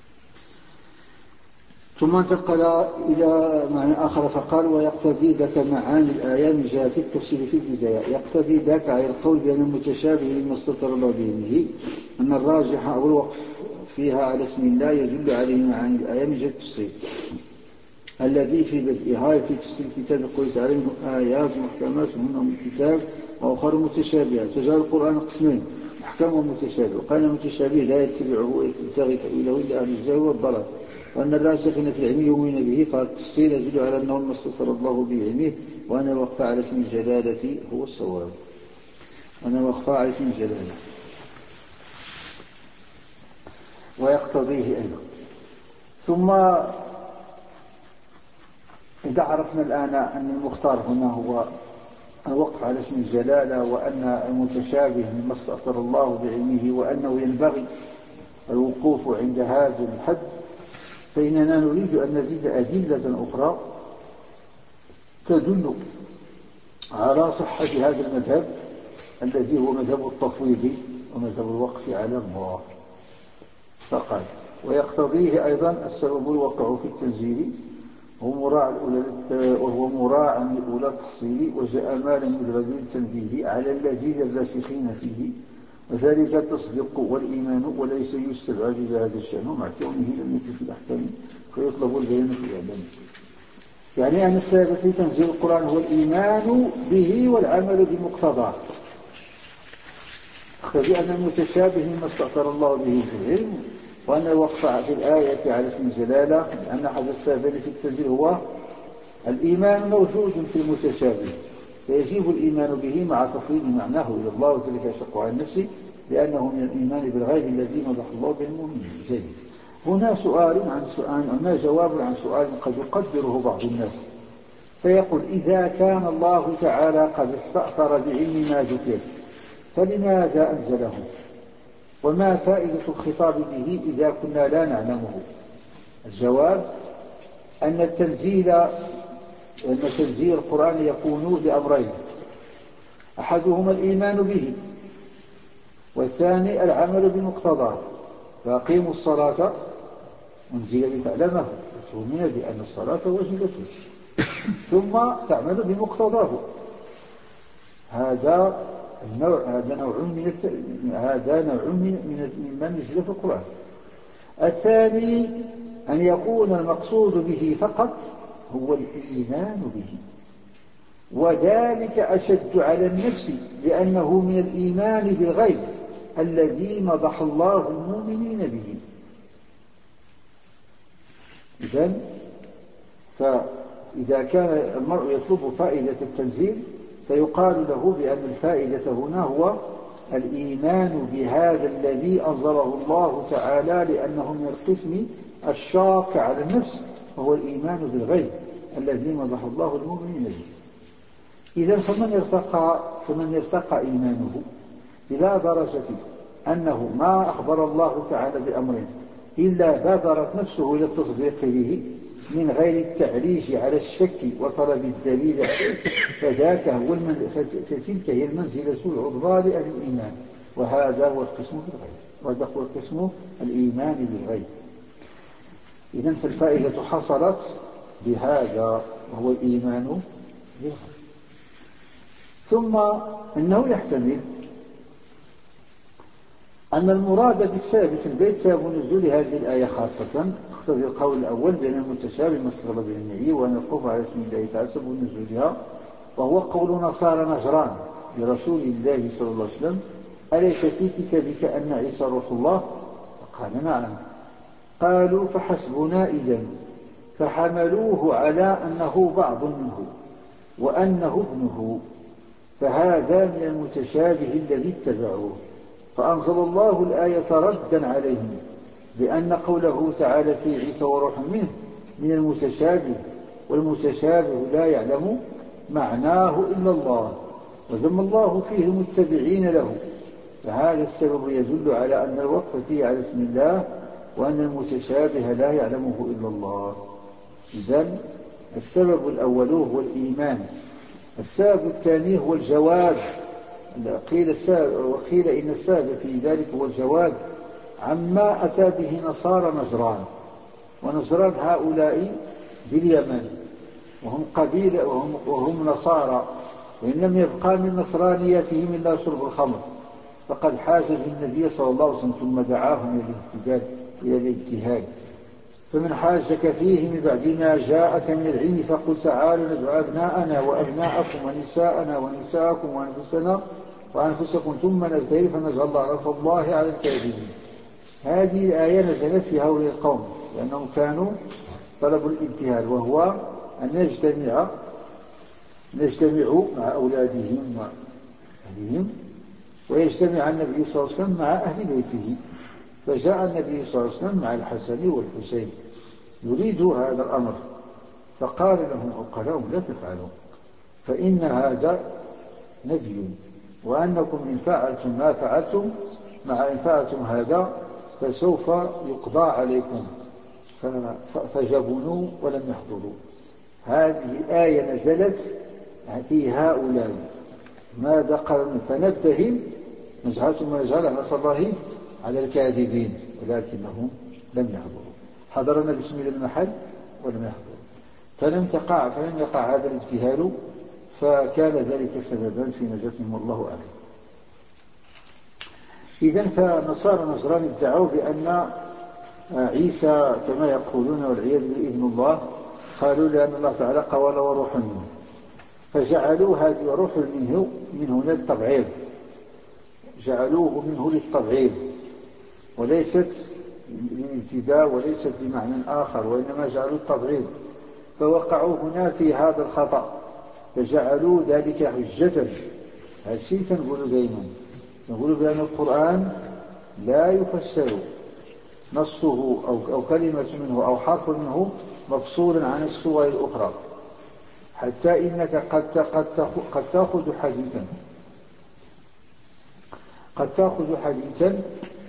ثم انتقل إلى معنى آخر فقال: ويقتضي ذاك معاني الآية من جهة التفسير في البداية. يقتضي ذاك على القول بأن المتشابه مما استتر الله به أن الراجح أو الوقف فيها على اسم الله يدل عليه معاني الآية من جهة التفسير الذي في بدءها في تفسير الكتاب يقول تعالى: منه آيات محكمات هن من الكتاب وأخر متشابهات. فجعل القرآن قسمين: محكم ومتشابه. وقال المتشابه لا يتبعه ويبتغي تأويله إلا أهل الجهل والضلال، وأن الراسخين في العلم يؤمنون به. فالتفصيل يدل على أنه ما استثر الله بعلمه، وأن الوقف على اسم الجلالة هو الصواب. وأن الوقف على اسم الجلالة ويقتضيه أيضا. ثم إذا عرفنا الآن أن المختار هنا هو الوقف على اسم الجلالة، وأن المتشابه مما استأثر الله بعلمه، وأنه ينبغي الوقوف عند هذا الحد، فإننا نريد أن نزيد أدلة أخرى تدل على صحة هذا المذهب الذي هو مذهب التفويض ومذهب الوقف على الله. فقال: ويقتضيه أيضا السبب الواقع في التنزيل وهو مراعى لأولى التحصيل، وجاء مالا مدرج للتنبيه على الذين الراسخين فيه، وذلك التصديق والإيمان، وليس يستبعد هذا الشأن مع كونه لم يثبت في الأحكام فيطلب البيان في الإعلام. يعني أن السبب في تنزيل القرآن هو الإيمان به والعمل بمقتضاه، اقتضي أن المتشابه مما استأثر الله به في العلم، وأن الوقف في الآية على اسم الجلالة لأن أحد السببين في التنزيل هو الإيمان موجود في المتشابه، فيجب الإيمان به مع تفويض معناه إلى الله، وذلك يشق على النفس لأنه من الإيمان بالغيب الذي مدح الله به المؤمنين. جيد. هنا سؤال عن سؤال هنا جواب عن سؤال قد يقدره بعض الناس، فيقول: إذا كان الله تعالى قد استأثر بعلم ما ذكر فلماذا أنزله؟ وما فائدة الخطاب به إذا كنا لا نعلمه؟ الجواب: أن التنزيل أن تنزيل القرآن يكون لأمرين: أحدهما الإيمان به، والثاني العمل بمقتضاه. فأقيموا الصلاة أنزل لتعلمه وتؤمن بأن الصلاة واجبة ثم تعمل بمقتضاه. هذا النوع هذا نوع من الت... هذا نوع من مما نزل في القرآن. الثاني أن يكون المقصود به فقط هو الإيمان به، وذلك أشد على النفس لأنه من الإيمان بالغيب الذي مدح الله المؤمنين به. إذن فإذا كان المرء يطلب فائدة التنزيل فيقال له بأن الفائدة هنا هو الإيمان بهذا الذي أنزله الله تعالى، لأنه من القسم الشاق على النفس، وهو الإيمان بالغيب الذي مدح الله المؤمنين به. إذن فمن ارتقى فمن ارتقى إيمانه إلى درجة أنه ما أخبر الله تعالى بأمر إلا بادرت نفسه إلى التصديق به من غير التعريج على الشك وطلب الدليل عليه، فذاك هو المن... فتلك هي المنزلة العظمى لأهل الإيمان، وهذا هو القسم بالغيب، وهذا هو القسم الإيمان بالغيب. إذن فالفائدة حصلت بهذا وهو الإيمان بالغيب. ثم إنه يحتمل أن المراد بالسبب في البيت سبب نزول هذه الآية خاصة، اقتضي القول الأول بأن المتشابه ما استغرب بالنعي، وأن الخوف على اسم الله تعالى سبب نزولها، وهو قول نصارى نجران لرسول الله صلى الله عليه وسلم: أليس في كتابك أن عيسى روح الله؟ فقال: نعم. قالوا: فحسبنا إذن. فحملوه على أنه بعض منه وأنه ابنه، فهذا من المتشابه الذي اتبعوه، فأنزل الله الآية ردا عليهم بأن قوله تعالى في عيسى وروح منه من المتشابه، والمتشابه لا يعلم معناه إلا الله، وذم الله فيه المتبعين له. فهذا السبب يدل على أن الوقف فيه على اسم الله، وأن المتشابه لا يعلمه إلا الله. إذن السبب الأول هو الإيمان. السبب الثاني هو الجواب. قيل وقيل إن السبب في ذلك هو الجواب عما أتى به نصارى نجران. ونجران هؤلاء باليمن، وهم قبيلة وهم, وهم نصارى، وإن لم يبقى من نصرانيتهم إلا شرب الخمر، فقد حاجزوا النبي صلى الله عليه وسلم ثم دعاهم إلى الاجتهاد. فمن حاجك فيه من بعد ما جاءك من العلم فقل تعالوا ندعو أبناءنا وأبناءكم ونساءنا ونساءكم وأنفسنا وأنفسكم ثم نبتهل فنجعل الله نصر الله على الكاذبين. هذه الآية نزلت في هؤلاء القوم لأنهم كانوا طلبوا الابتهال، وهو أن نجتمع نجتمع مع أولادهم وأهلهم، ويجتمع النبي صلى الله عليه وسلم مع أهل بيته. فجاء النبي صلى الله عليه وسلم مع الحسن والحسين يريد هذا الأمر، فقال لهم عقلاهم: لا تفعلوا، فإن هذا نبي، وأنكم إن فعلتم ما فعلتم مع إن فعلتم هذا فسوف يقضى عليكم، فجبنوا ولم يحضروا. هذه الآية نزلت في هؤلاء. ماذا قالوا؟ فنبتهل نجعل ثم نجعل نصر الله على الكاذبين، ولكنهم لم يحضروا. حضرنا باسم المحل ولم يحضروا. فلم تقع فلم يقع هذا الابتهال، فكان ذلك سببا في نجاتهم، والله أعلم. إذن فنصارى نجران ادعوا بأن عيسى كما يقولون والعياذ بالله ابن الله، قالوا لأن الله تعالى قال وروح منه، فجعلوا هذه روح منه من هنا التبعيض، جعلوه منه للتبعيض وليست للابتداء وليست بمعنى آخر، وإنما جعلوا التبعيض، فوقعوا هنا في هذا الخطأ، فجعلوا ذلك حجة. هذا الشيء تنقول دائما، نقول بأن القرآن لا يفسر نصه أو, أو كلمة منه أو حرف منه مفصولا عن السور الأخرى، حتى إنك قد, قد, قد تأخذ حديثا قد تأخذ حديثا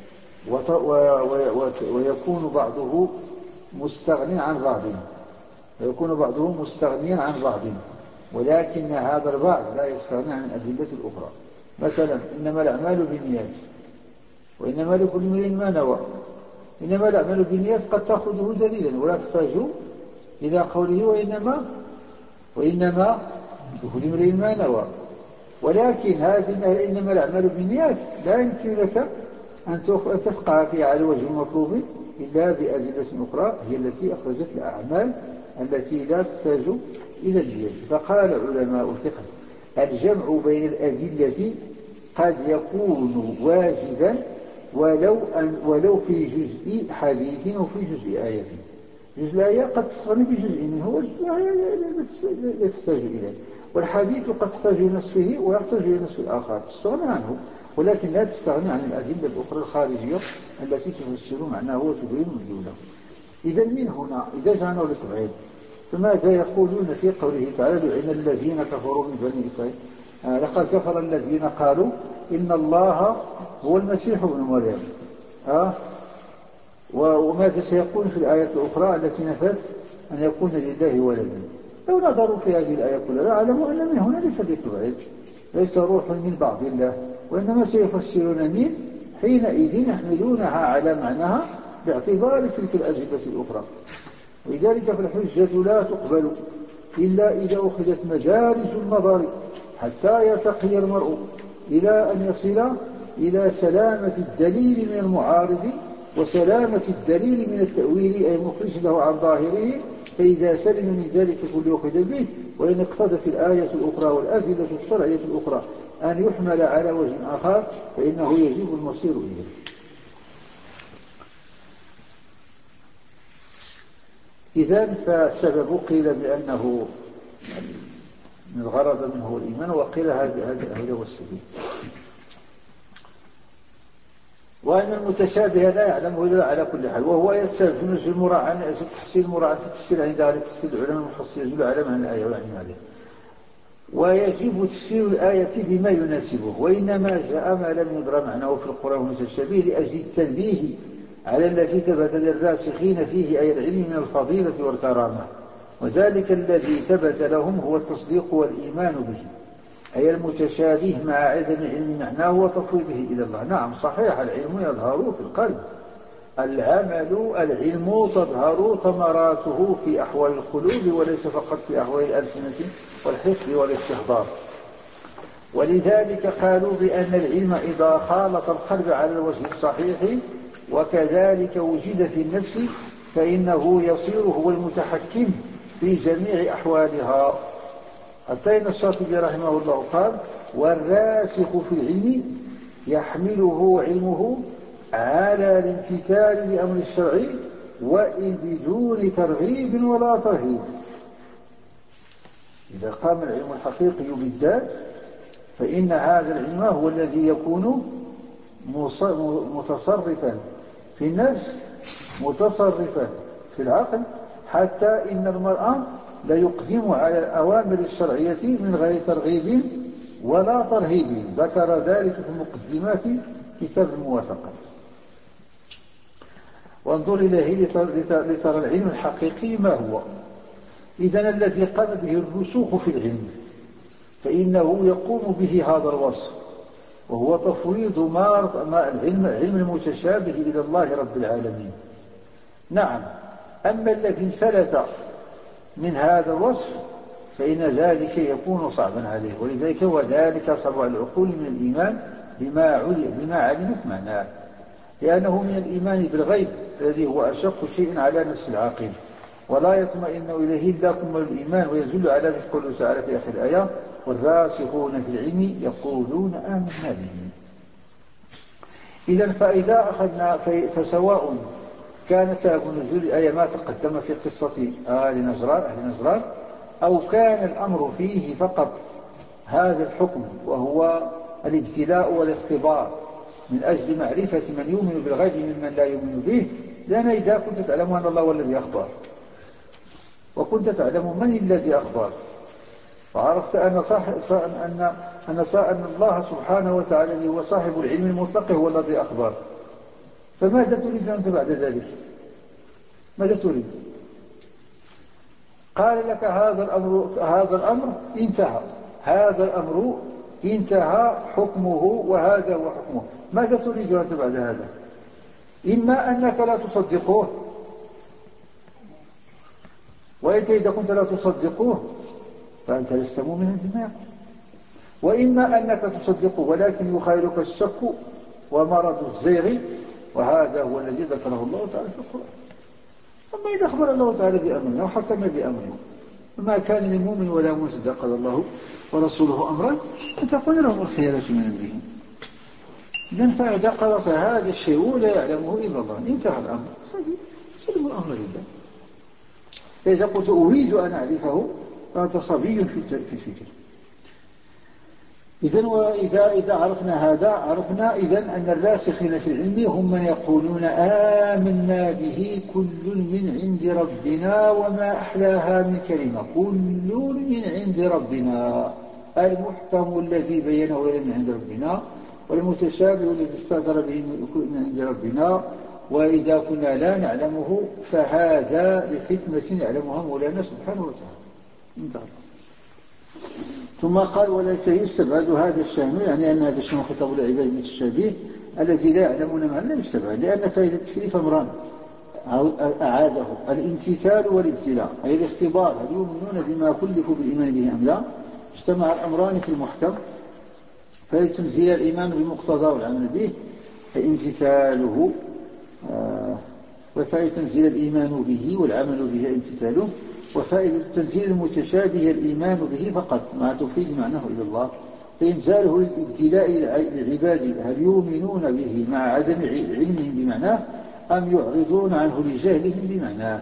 ويكون بعضه مستغني عن بعض ويكون بعضه مستغنيا عن بعض، ولكن هذا البعض لا يستغني عن الأدلة الأخرى. مثلا إنما الأعمال بالنيات وإنما لكل امرئ ما نوى، إنما الأعمال بالنيات قد تأخذه دليلا ولا تحتاج إلى قوله وإنما وإنما لكل امرئ ما نوى، ولكن هذه إنما الأعمال بالنيات لا يمكن لك أن تفقه فيها على وجه المطلوب إلا بأدلة أخرى هي التي أخرجت الأعمال التي لا تحتاج إلى النيات. فقال علماء الفقه الجمع بين الأدلة قد يكون واجبا ولو, أن ولو في جزء حديث أو في جزء آية. جزء الآية قد تستغني بجزء منه وجزء الآية لا تحتاج إليه، والحديث قد تحتاج إلى نصفه ويحتاج إلى نصف الآخر تستغني عنه، ولكن لا تستغني عن الأدلة الأخرى الخارجية التي تفسر معناه وتبين مدلوله. إذا من هنا إذا جعلنا للتبعيض فماذا يقولون في قوله تعالى لعن الذين كفروا من بني إسرائيل آه لقد كفر الذين قالوا إن الله هو المسيح ابن مريم. آه وماذا سيقول في الآية الأخرى التي نفت أن يكون لله ولدا؟ لو نظروا في هذه الآية كلها لعلموا أن من هنا ليس للتبعيض، ليس روح من بعض الله، وإنما سيفسرون من حينئذ يحملونها على معناها باعتبار تلك الأدلة الأخرى. ولذلك فالحجة لا تقبل إلا إذا أخذت مدارج النظر حتى يرتقي المرء إلى أن يصل إلى سلامة الدليل من المعارض وسلامة الدليل من التأويل أي المخرج له عن ظاهره، فإذا سلم من ذلك كل يأخذ به، وإن اقتضت الآية الأخرى والأدلة الشرعية الأخرى أن يحمل على وجه آخر فإنه يجب المصير إليه. إذن فالسبب قيل بأنه من الغرض منه هو الإيمان، وقيل هذا هو السبيل، وأن المتشابه لا يعلمه إلا على كل حال، وهو يستلزم نزول المراعاة تحصيل المراعاة في التفسير عند أهل التفسير العلماء المحصل يزول على معنى الآية ويعني عليه، ويجب تفسير الآية بما يناسبه، وإنما جاء ما لم يدر معناه في القرآن المتشابه لأجل التنبيه على الذي ثبت للراسخين فيه أي العلم من الفضيلة والكرامة، وذلك الذي ثبت لهم هو التصديق والإيمان به، أي المتشابه مع عدم علم معناه وتفويضه إلى الله. نعم صحيح، العلم يظهر في القلب، العمل العلم تظهر ثمراته في أحوال القلوب وليس فقط في أحوال الألسنة والحفظ والاستحضار. ولذلك قالوا بأن العلم إذا خالط القلب على الوجه الصحيح وكذلك وجد في النفس فإنه يصير هو المتحكم في جميع أحوالها. حتى إن الشاطبي رحمه الله قال والراسخ في العلم يحمله علمه على الامتثال لأمر الشرع وإن بدون ترغيب ولا ترهيب. إذا قام العلم الحقيقي بالذات فإن هذا العلم هو الذي يكون متصرفا في النفس متصرفا في العقل، حتى إن المرأة لا يقدم على الأوامر الشرعية من غير ترغيب ولا ترهيب، ذكر ذلك في مقدمات كتاب الموافقات. وانظر إليه لترى العلم الحقيقي ما هو. إذن الذي قام به الرسوخ في العلم فإنه يقوم به هذا الوصف، وهو تفويض ما العلم علم المتشابه إلى الله رب العالمين. نعم، أما الذي انفلت من هذا الوصف فإن ذلك يكون صعبا عليه، ولذلك وذلك صعب على العقول من الإيمان بما, بما علمت معناه، لأنه من الإيمان بالغيب الذي هو أشق شيء على نفس العاقل، ولا يطمئن إليه إلا كمل الإيمان. ويدل على ذلك قوله تعالى في آخر الآية: والراسخون في العلم يقولون آمنا به. إذن فإذا أخذنا فسواء كان سبب نزول الآية ما تقدم في قصة آل نجران أهل نجران، أو كان الأمر فيه فقط هذا الحكم وهو الابتلاء والاختبار من أجل معرفة من يؤمن بالغيب ممن لا يؤمن به، لأن إذا كنت تعلم أن الله هو الذي أخبر، وكنت تعلم من الذي أخبر، وعرفت أن, صح... أن... أن... أن الله سبحانه وتعالى هو صاحب العلم المطلق هو الذي أخبر، فماذا تريد أنت بعد ذلك؟ ماذا تريد؟ قال لك هذا الأمر, هذا الأمر انتهى، هذا الأمر انتهى حكمه وهذا هو حكمه، ماذا تريد أنت بعد هذا؟ إما أنك لا تصدقوه، وإنت إذا كنت لا تصدقوه فأنت لست مؤمنا بما يقول، وإما أنك تصدقه ولكن يخالك الشك ومرض الزيغ، وهذا هو الذي ذكره الله تعالى في القرآن. أما إذا أخبر الله تعالى بأمرنا وحكم بأمرنا وما كان للمؤمن ولا مؤمن قال الله ورسوله أمرا أن تكون لهم الخيارة من أمرهم. إذن فإذا قرأت هذا الشيء لا يعلمه إلا الله انتهى الأمر، سلم الأمر لله. فإذا قلت أريد أن أعرفه فأنت صبي في الفكر. إذن وإذا إذا عرفنا هذا عرفنا إذن أن الراسخين في العلم هم من يقولون آمنا به كل من عند ربنا، وما أحلاها من كلمة كل من عند ربنا، المحكم الذي بينه من عند ربنا، والمتشابه الذي استأثر به من عند ربنا، وإذا كنا لا نعلمه فهذا لحكمة يعلمها مولانا سبحانه وتعالى. انتهى. ثم قال وليس يستبعد هذا الشأن، يعني أن هذا الشأن خطاب العباد المتشابه الذي لا يعلمون معنى لا يستبعد، لأن فائدة التكليف أمران أعاده: الامتثال والابتلاء، أي الاختبار، هل يؤمنون بما كلفوا بالإيمان به أم لا؟ اجتمع الأمران في المحكم، فإذا تنزيل الإيمان بمقتضى والعمل به فامتثاله، آه وفائدة تنزيل الإيمان به والعمل به امتثاله، وفائدة تنزيل المتشابه الإيمان به فقط ما تفيد معناه إلى الله، فإنزاله للابتلاء للعباد هل يؤمنون به مع عدم علمهم بمعناه أم يعرضون عنه لجهلهم بمعناه.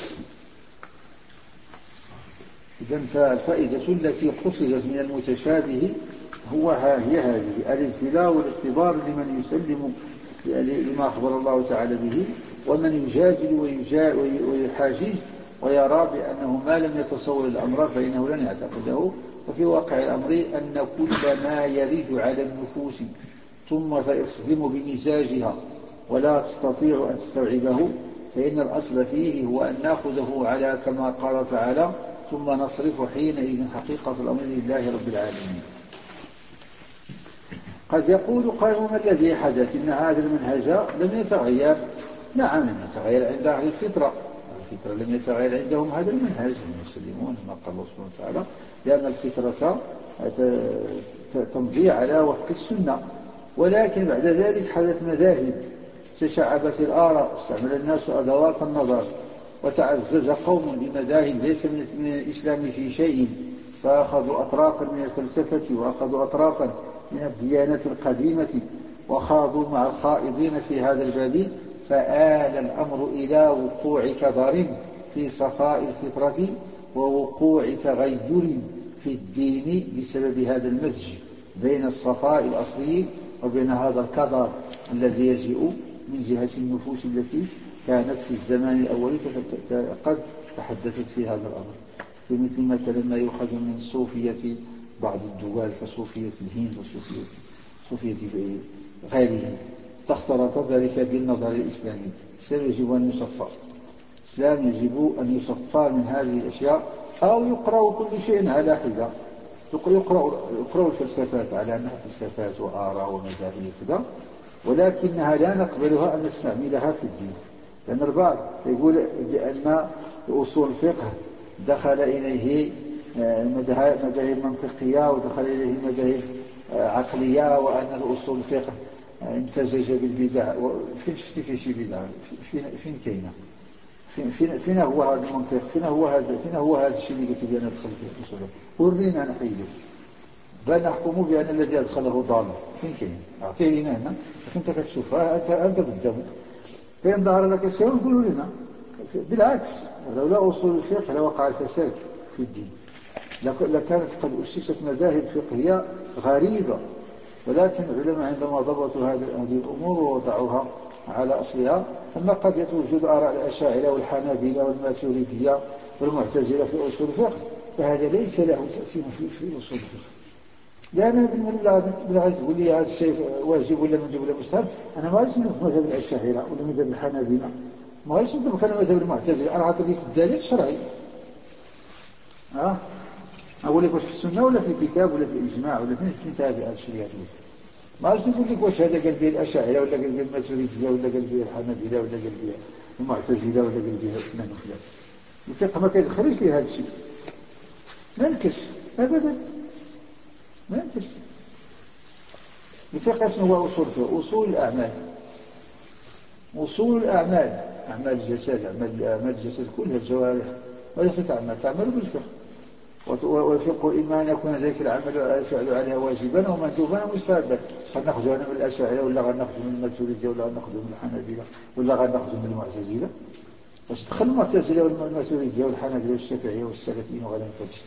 إذن فالفائدة التي قصدت من المتشابه هو هي هذه: الابتلاء والاختبار لمن يسلم لما أخبر الله تعالى به، ومن يجادل ويحاجج ويرى بأنه ما لم يتصور الأمر فإنه لن يعتقده. وفي واقع الأمر أن كل ما يرد على النفوس ثم يصدم بمزاجها ولا تستطيع أن تستوعبه فإن الأصل فيه هو أن نأخذه على كما قال تعالى: ثم نصرف حينئذ حقيقة الأمر لله رب العالمين. قد يقول قائل: ما الذي حدث؟ إن هذا المنهج لم يتغير. نعم لم يتغير عند أهل الفطرة، الفطرة لم يتغير عندهم هذا المنهج، هم يسلمون ما قال الله سبحانه وتعالى، لأن الفطرة تمضي على وفق السنة. ولكن بعد ذلك حدث مذاهب، تشعبت الآراء، استعمل الناس أدوات النظر، وتعزز قوم بمذاهب ليس من الإسلام في شيء، فأخذوا أطرافا من الفلسفة وأخذوا أطرافا من الديانة القديمة وخاضوا مع الخائضين في هذا الباب، فآل الأمر إلى وقوع كدر في صفاء الفطرة ووقوع تغير في الدين بسبب هذا المزج بين الصفاء الأصلي وبين هذا الكدر الذي يجيء من جهة النفوس التي كانت في الزمان الأول قد تحدثت في هذا الأمر، في مثل مثلا ما يؤخذ من صوفية بعض الدول كصوفية الهند وصوفية صوفية غيرهم، تختلط ذلك بالنظر الإسلامي. الإسلام يجب أن يصفى، الإسلام يجب أن يصفى من هذه الأشياء، أو يقرأ كل شيء على حدة، يقرأ, يقرأ الفلسفات على أنها فلسفات وآراء ومذاهب كذا، ولكنها لا نقبلها أن نستعملها في الدين، لأن البعض يقول بأن أصول الفقه دخل إليه مذاهب منطقية ودخل إليه مذاهب عقلية، وأن الأصول الفقه امتزج بالبدع. فين شفتي فيه شي بدعة؟ فين فين كاينه؟ فين فين هو هذا المنطق؟ فين هو هذا فين هو هذا الشيء اللي قلت لي انا دخل فيه الاصول؟ ورينا نحيده بل نحكم بان الذي ادخله ضال. فين كاين؟ اعطيه لنا هنا انت كتشوفها، انت انت قدامك. فين ظهر لك الشيء نقولوا لنا. بالعكس، لولا اصول الفقه لوقع الفساد في الدين، لكانت قد اسست مذاهب فقهيه غريبه. ولكن العلماء عندما ضبطوا هذه الأمور ووضعوها على أصلها، ثم قد توجد آراء الأشاعرة والحنابلة والماتريدية والمعتزلة في أصول الفقه، فهذا ليس له تأثير في أصول الفقه. لأن بالعكس تقول لي هذا الشيء واجب ولا مندوب ولا مستحب، أنا ما غاديش نطبق مذهب الأشاعرة ولا مذهب الحنابلة، ما غاديش نطبق أنا مذهب المعتزلة. أنا عاطي لك الدليل الشرعي. أه؟ أقول لك واش في السنة ولا في الكتاب ولا في الإجماع ولا فين كنت هذه الشريعة؟ ما عرفت نقول لك واش هذا قال به الأشاعرة ولا قال به الماتريدية ولا قال به الحنابلة ولا قال به المعتزلة ولا قال به فلان وفلان. الفقه ما كيدخلش لي هذا الشيء، ما يمكنش أبدا، ما يمكنش. الفقه شنو هو أصول الفقه؟ أصول الأعمال، أصول الأعمال، أعمال الجسد، أعمال أعمال الجسد كلها الجوارح وليست أعمال تعمل بالفقه. والفقه إما أن يكون ذلك العمل الفعل عليها واجبا ومندوبا ومستحبا. قد نأخذ أنا من الأشاعرة ولا قد نأخذ من الماتريدية ولا قد نأخذ من الحنابلة ولا قد نأخذ من المعتزلة. باش تدخل المعتزلة والماتريدية والحنابلة والشافعية والسلفيين وغيرهم فاتش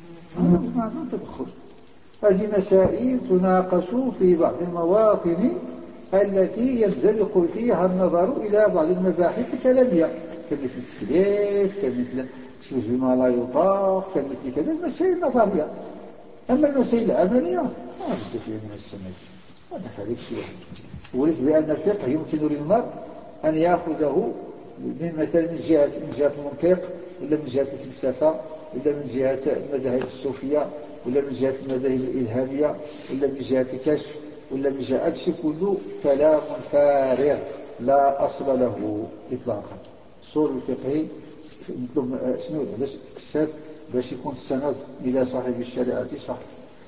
ما عندهم تدخل. هذه مسائل تناقش في بعض المواطن التي ينزلق فيها النظر إلى بعض المباحث الكلامية، كمثل التكليف، كمثل تكليف بما لا يطاق، كمثل كذا المسائل النظرية. أما المسائل العملية ما بد فيها من السند. هذا خليك شيء واحد ولك بأن الفقه يمكن للمرء أن يأخذه من مثلا من جهة من جهة المنطق ولا من جهة الفلسفة ولا من جهة المذاهب الصوفية ولا من جهة المذاهب الإلهامية ولا من جهة الكشف ولا من جهة الشيء كله كلام فارغ لا أصل له إطلاقا. أصول الفقه نطلب شنو علاش تكسات باش يكون السند إلى صاحب الشريعة صح.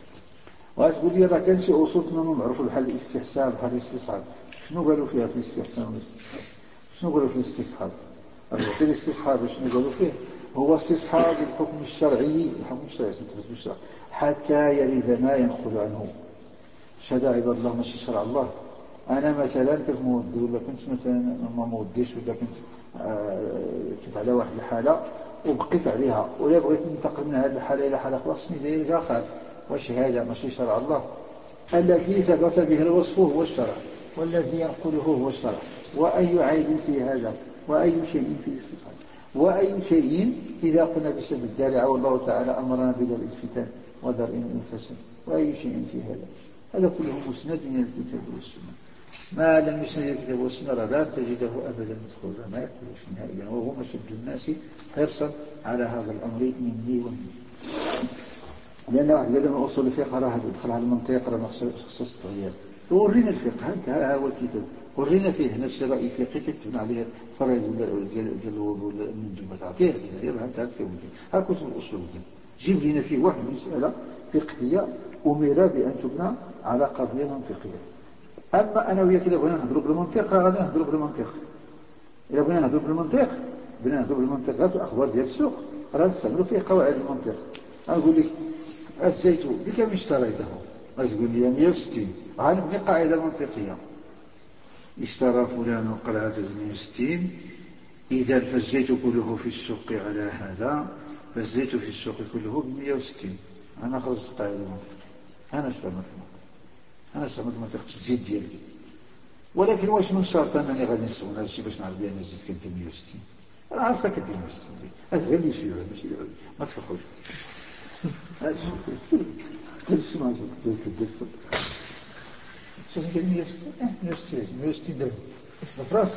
وتقول لي راه كان شي أصول كنا معروف بحال الاستحسان بحال الاستصحاب. شنو قالوا فيها في الاستحسان والاستصحاب؟ شنو قالوا في الاستصحاب؟ في الاستصحاب شنو قالوا فيه؟ هو استصحاب الحكم الشرعي، الحكم الشرعي الشرع حتى يرد ما ينقل عنه. شهادة عباد الله ماشي شرع الله. أنا مثلا كنت مودي ولا كنت مثلا ما موديش ولا كنت آه كنت على واحد الحالة وبقيت عليها ولا بغيت ننتقل من هذه الحالة إلى حالة أخرى خصني داير جاخر. واش هذا ماشي شرع الله؟ الذي ثبت به الوصف هو الشرع والذي ينقله هو الشرع. وأي عيب في هذا وأي شيء في الاستصحاب وأي شيء إذا قلنا بشد الدارعة والله تعالى أمرنا بدرء الفتن ودرء الفساد وأي شيء في هذا هذا كله مسند من الكتاب والسنة. ما لم يسند الكتاب والسنة لا تجده أبدا مدخولا ما يقولش نهائيا، وهو مشد الناس حرصا على هذا الأمر مني ومني. لأن واحد قال لهم أصول الفقه راه يدخل على المنطق راه خصوص التغيير. ورينا الفقه هذا هو الكتاب ورينا فيه هنا شي رأي فقهي كتبنا عليه فرائض ديال الوضوء المندوبات تعطيه ديال انت هكا ها كتب الأصول دي جيب لنا فيه واحد مسألة فقهية أمر بأن تبنى على قضية منطقية. أما أنا وياك إذا بغينا نهضروا بالمنطق راه غادي نهضروا بالمنطق. إذا بغينا نهضروا بالمنطق بغينا نهضروا بالمنطق في الأخبار ديال السوق راه نستعملوا فيه قواعد المنطق. أقول لك الزيت بكم اشتريته؟ أقول لي مئة وستين. غنبني قاعدة منطقية. اشترى فلان قلعة مئة وستين، إذا فالزيت كله في السوق على هذا فالزيت في السوق كله ب مئة وستين. أنا خرجت قاعدة منطقية. أنا استعملت المنطق. أنا استعملت المنطق في الزيت ديالي. ولكن واش من شرط أنني غادي نستعمل هذا الشيء باش نعرف بأن الزيت كان مئة وستين؟ أنا عارفة كدير مئة وستين. هذا غير اللي يشير ماشي ما تفرحوش. هذا الشيء كل شيء ما كدير كدير شو قال مئة وستين؟ مئة وستين مئة وستين درهم بفراس.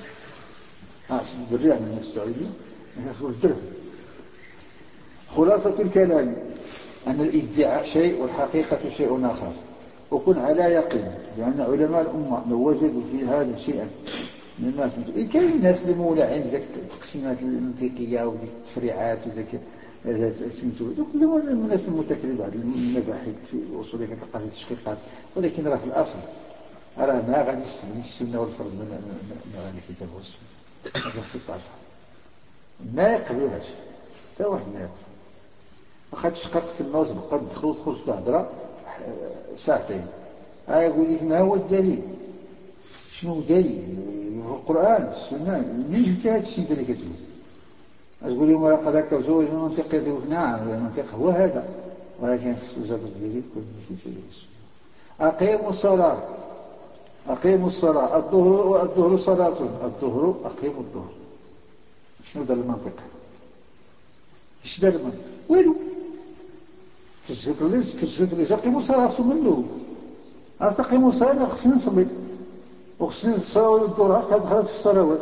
اه سيدي بالريال من السعودية الناس تقول درهم. خلاصة الكلام أن الادعاء شيء والحقيقة شيء آخر. وكن على يقين لأن علماء الأمة لو وجدوا في هذا شيئا مما كاين الناس اللي مولعين بذلك التقسيمات المنطقية وديك التفريعات وذاك هذا سميتو كل من الناس المتكلم بعض المباحث في الأصول كتلقى في تشقيقات، ولكن راه في الأصل راه ما غادي يستبدل السنة والفرض من غير الكتاب والسنة. هذا ستاشر ما يقبلوهاش حتى واحد ما يقبل. واخا تشققت في النوز بقى تدخل تخرج في الهضرة ساعتين، ها يقول لك ما هو الدليل؟ شنو دليل؟ القرآن السنة منين جبتي هذا الشيء اللي كتقول؟ تقول لهم لقد كوزوج المنطق يقول نعم المنطق هو هذا، ولكن خص الجبر ديالي كل شيء سيئ. أقيموا الصلاة أقيموا الصلاة الظهر الظهر صلاة الظهر أقيموا الظهر. شنو دار المنطق؟ ايش دار المنطق؟ ويلو كتشكر ليش كتشكر ليش أقيموا الصلاة منه أقيموا الصلاة خصني نصلي وخصني الصلاة الظهر دخلت في الصلوات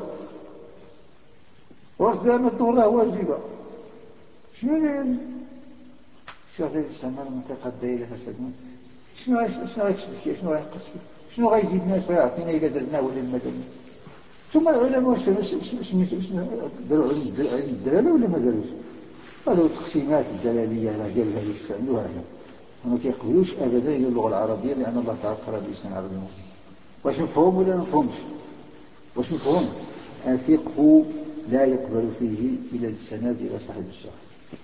وقت بأن الظهر واجبة. شنو يعني؟ شو هذا الاستعمال المنطقة الدائرة فسدنا؟ شنو شنو غيشد فيه؟ شنو غينقص فيه؟ شنو غيزيد الناس ويعطينا إلى درنا ولا ما درنا؟ ثم العلماء واش داروا علم الدلالة ولا ما داروش؟ هذو تقسيمات الدلالية راه ديال هذه يستعملوها هنا وما كيقبلوش أبدا إلى اللغة العربية، لأن الله تعالى قرأ بلسان عربي مبين. واش مفهوم ولا ما مفهومش؟ واش مفهوم؟ الفقه لا يقبل فيه إلى السند إلى صاحب الشرع.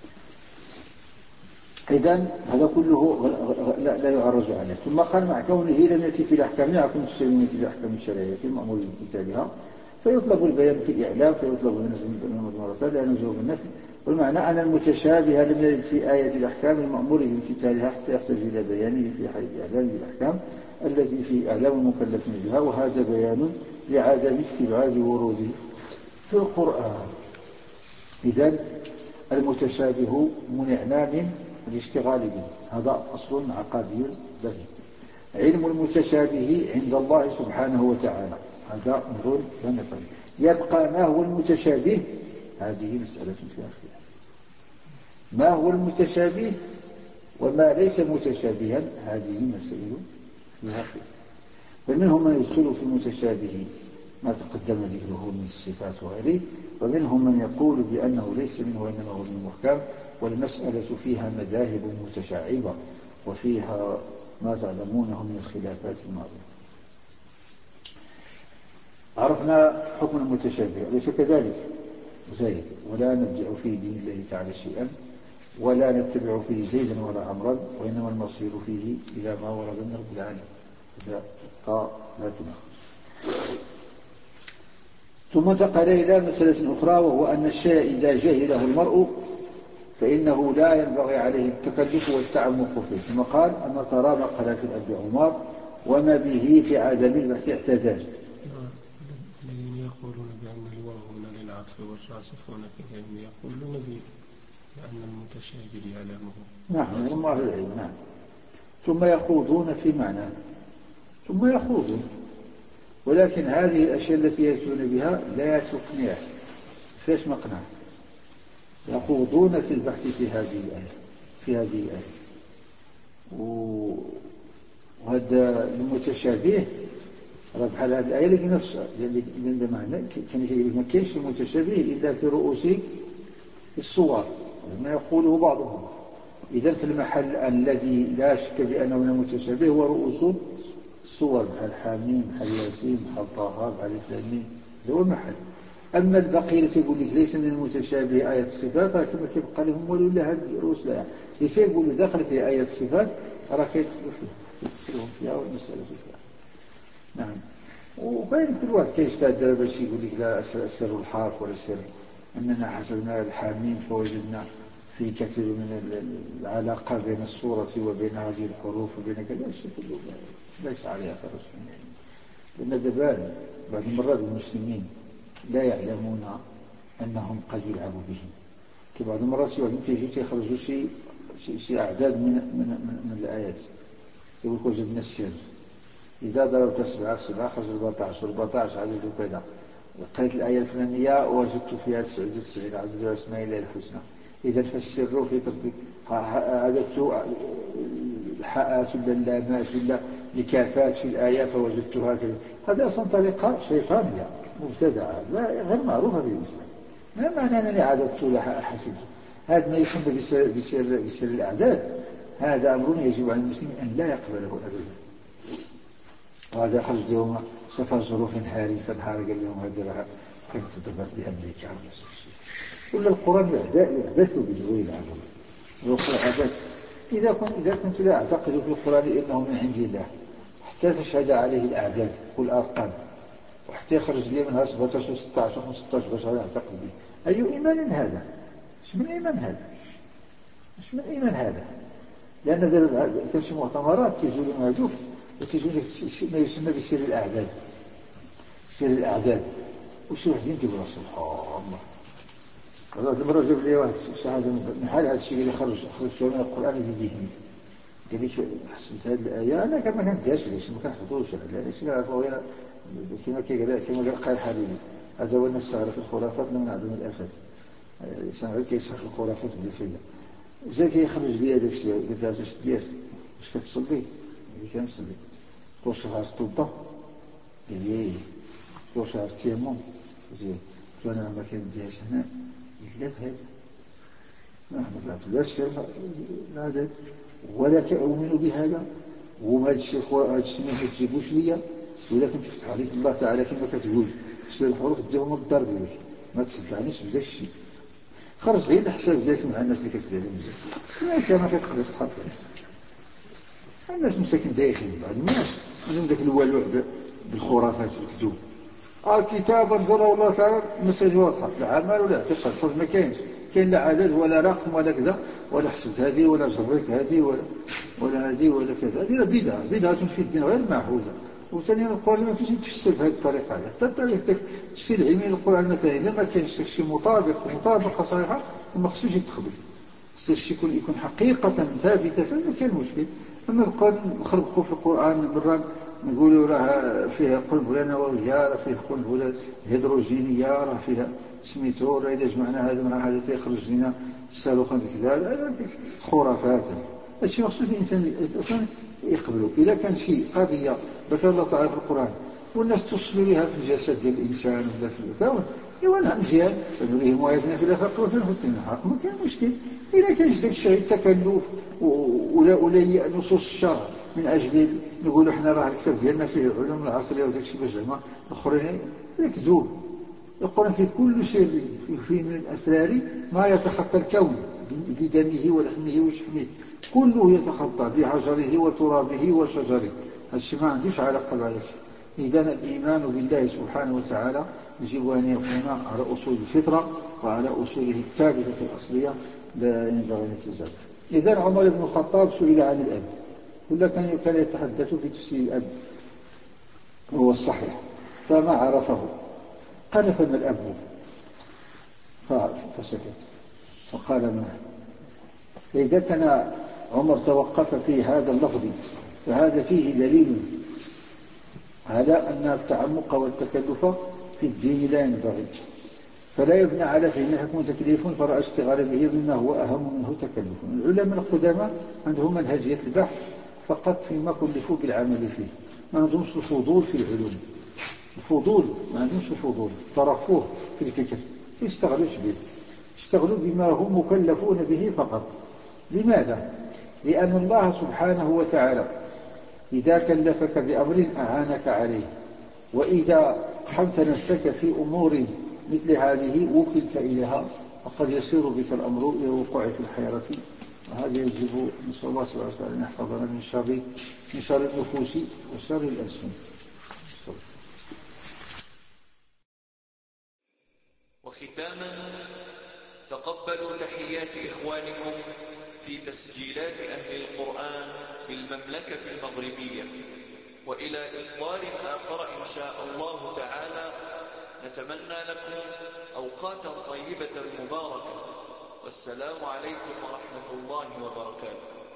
إذن هذا كله لا, لا يعرج عليه. ثم قال مع كونه لم يأتي في الأحكام لا يكون تشتري في الأحكام الشرعية المأمور بامتثالها فيطلب البيان في الإعلام فيطلب من المرسل لأنه جواب النفي. والمعنى أن المتشابه لم يرد في آية الأحكام المأمور بامتثالها حتى يحتاج إلى بيانه في حال الإعلام بالأحكام التي في إعلام المكلفين بها، وهذا بيان لعدم استبعاد وروده في القرآن. إذن المتشابه منعنا من الاشتغال به، هذا أصل عقادي دقيق. علم المتشابه عند الله سبحانه وتعالى، هذا أمر لا نقل. يبقى ما هو المتشابه، هذه مسألة فيها خلاف. ما هو المتشابه وما ليس متشابها هذه مسائل فيها خلاف. فمنهم من يدخل في المتشابه ما تقدم ذكره من الصفات وغيره، ومنهم من يقول بأنه ليس منه وإنما هو من المحكم، والمسألة فيها مذاهب متشعبة وفيها ما تعلمونه من الخلافات الماضية. عرفنا حكم المتشابه أليس كذلك؟ زيد ولا نبدع في دين الله تعالى شيئا ولا نتبع فيه زيدا ولا عمرا، وإنما المصير فيه إلى ما ورد من رب العالمين. إذا لا تناقش. ثم انتقل إلى مسألة أخرى، وهو أن الشيء إذا جهله المرء فإنه لا ينبغي عليه التكلف والتعمق فيه. ثم قال أما ترى ما قال في الأب عمر وما به في عدم البحث اعتدال. الذين يقولون بأن الواو هنا للعطف والراسخون في العلم يقولون بأن المتشابه يعلمه. نعم هم أهل العلم. نعم. ثم يخوضون في معنى ثم يخوضون ولكن هذه الأشياء التي يأتون بها لا تقنع. فيش مقنع؟ يخوضون في البحث في هذه الآية في هذه الآية وهذا المتشابه بحال هذه الآية اللي نفسها اللي معنى كان ما كاينش المتشابه إلا في رؤوس الصور ما يقوله بعضهم. إذا في المحل الذي لا شك بأنه من المتشابه هو رؤوس الصور بحال حاميم بحال ياسين بحال طه بحال الفلانين، هذا هو المحل. أما البقية تقول لك ليس من المتشابه آية الصفات، راه كما كيبقى لهم ولو لا هذه رؤوس لا ليس يقولوا داخل في آية الصفات راه كيدخلوا فيها يفسرون فيها والمسألة فيها. نعم. وكاين كل واحد كيجتهد دابا باش يقول لك لا سر الحرف ولا سر أننا حسبنا الحاميم فوجدنا في كثير من العلاقة بين الصورة وبين هذه الحروف وبين كذا الشيء كله ليس عليه أثر يعني. لأن دابا بعض المرات المسلمين لا يعلمون أنهم قد يلعبوا بهم. كبعض المرات شي واحد تيجي تيخرجوا شي شي أعداد من من من, من الآيات يقول لك وجدنا السر إذا ضربت سبعة في سبعة خرج أربعطاش أربعطاش عدد كذا. قرأت الآية الفلانية وجدت فيها تسعة وتسعين عدد أسماء الله الحسنى. إذا فالسر في ترتيب عددت الحاءات ولا اللامات ولا الكافات في الآية فوجدتها كذا. هذا أصلا طريقة شيطانية مبتدعة لا غير معروفة في الإسلام. ما معنى أنني عددت لها حسبت؟ هذا ما يسمى بسر, بسر, بسر الأعداد، هذا أمر يجب على المسلم أن لا يقبله أبدا. وهذا خرج اليوم سفر ظروف نهاري فنهار قال لهم هذه راه كانت تضبط بأمريكا ولا القرآن يعبث بدون العمل. إذا كنت إذا كنت لا أعتقد في القرآن إنه من عند الله حتى تشهد عليه الأعداد والأرقام وحتى يخرج لي منها سبعطاش وستطاش وخمسطاش باش أعتقد به، أي إيمان هذا؟ اش من إيمان هذا؟ اش من إيمان هذا؟ لأن دابا كان شي مؤتمرات تيجوا لهم هذوك وتيجوا لك ما يسمى بسير الأعداد، سير الأعداد وشي وحدين تيقولوا سبحان الله. هذا المرة جاب لي واحد شهادة من حال هذا الشيء اللي خرج خرج من القرآن في ذهني، قال لي شو حسبت هذه الآية أنا كما كنديرش ليش ما كنحفظوش علاش نعرفوا غير كما كيقال كما قال قال الحبيبي هذا هو الناس في الخرافات من أعظم الآفات، الإنسان غير كيسحق الخرافات بالفعل. جا كيخرج لي هذاك الشيء قلت له اش دير واش كتصلي؟ قال لي كنصلي. قلت له واش عرفت توضا؟ قال لي قلت له واش عرفت التيمم؟ قلت له انا ما كنديرش هنا إلا بهذا ما عرفتش العدد ولا كأؤمن بهذا وما هذا الشيء هذا الشيء ما تجيبوش ليا ولكن تفتح عليك الله تعالى كما كتقول سير الحروف ديهم الدار ديالك ما تصدعنيش بدا الشيء خرج غير الحساب ديالك مع الناس اللي كتبع لهم مزيان ما كتقدر تحط الناس مساكن دايخين بعض الناس عندهم ذاك الولوع بالخرافات والكذوب. الكتاب انزله الله تعالى المساجد واضحه لا عمل ولا اعتقاد صدق ما كاينش كاين لا عدد ولا رقم ولا كذا ولا حسبت هذه ولا جريت هذه ولا ولا هذه ولا كذا، هذه بدعه بدعه في الدين غير معهوده. وثانيا القرآن ما كاينش يتفسر بهذه الطريقه هذه حتى الطريقه التفسير العلمي للقرآن مثلا الا ما كاينش شي مطابق ومطابقه صحيحه ما خصوش يتخبل، خصو الشيء يكون يكون حقيقه ثابته فما كاين مشكل. اما نبقاو نخربقوا في القرآن مرة نقولوا راه فيها قنبله نوويه راه فيه قنبله هيدروجينيه راه فيها سميتو راه اذا جمعنا هذا مع هذا تيخرج لنا الصاروخ كذا هذا خرافات. هادشي ما خصوش الانسان اصلا يقبلوا. اذا كان شي قضيه ذكر الله تعالى في القرآن والناس توصلوا لها في الجسد ديال الانسان ولا في الكون ايوا نعم مزيان فنريهم اياتنا في الافاق وتنفتن الحق ما كاين مشكل. اذا كان داك الشيء التكلف ولا ولا نصوص الشرع من اجل نقولوا احنا راه الكتاب ديالنا فيه العلوم العصريه وداك الشيء باش زعما الاخرين يكذوب. القرآن في كل سر فيه من الاسرار ما يتخطى الكون بدمه ولحمه وشحمه كله يتخطى بحجره وترابه وشجره. هادشي ما عندوش علاقه بهذاك. اذا الايمان بالله سبحانه وتعالى يجب ان يكون على اصول الفطره وعلى اصوله الثابته الاصليه لا ينبغي ان يتزعزع. اذا عمر بن الخطاب سئل عن الاب ولا كان كان يتحدث في تفسير الاب وهو الصحيح فما عرفه قال فما الاب فسكت فقال ما. فإذا كان عمر توقف في هذا اللفظ فهذا فيه دليل على أن التعمق والتكلف في الدين لا ينبغي فلا يبنى على فهم حكم تكليف فرأى اشتغال به مما هو أهم منه تكلف. العلماء القدامى عندهم منهجية البحث فقط فيما كلفوا بالعمل فيه ما عندهمش الفضول في العلوم. الفضول ما عندهمش الفضول ترفوه في الفكر يشتغلوش به اشتغلوا بما هم مكلفون به فقط. لماذا؟ لأن الله سبحانه وتعالى إذا كلفك بأمر أعانك عليه وإذا قحمت نفسك في أمور مثل هذه وكلت إليها وقد يسير بك الأمر إلى الوقوع في الحيرة. وهذا يجب نسأل الله سبحانه وتعالى أن يحفظنا من شر من شر النفوس وشر الألسن. وختاما تقبلوا تحيات إخوانكم في تسجيلات أهل القرآن بالمملكة المغربية، وإلى إصدار آخر إن شاء الله تعالى نتمنى لكم أوقاتا طيبة مباركة، والسلام عليكم ورحمة الله وبركاته.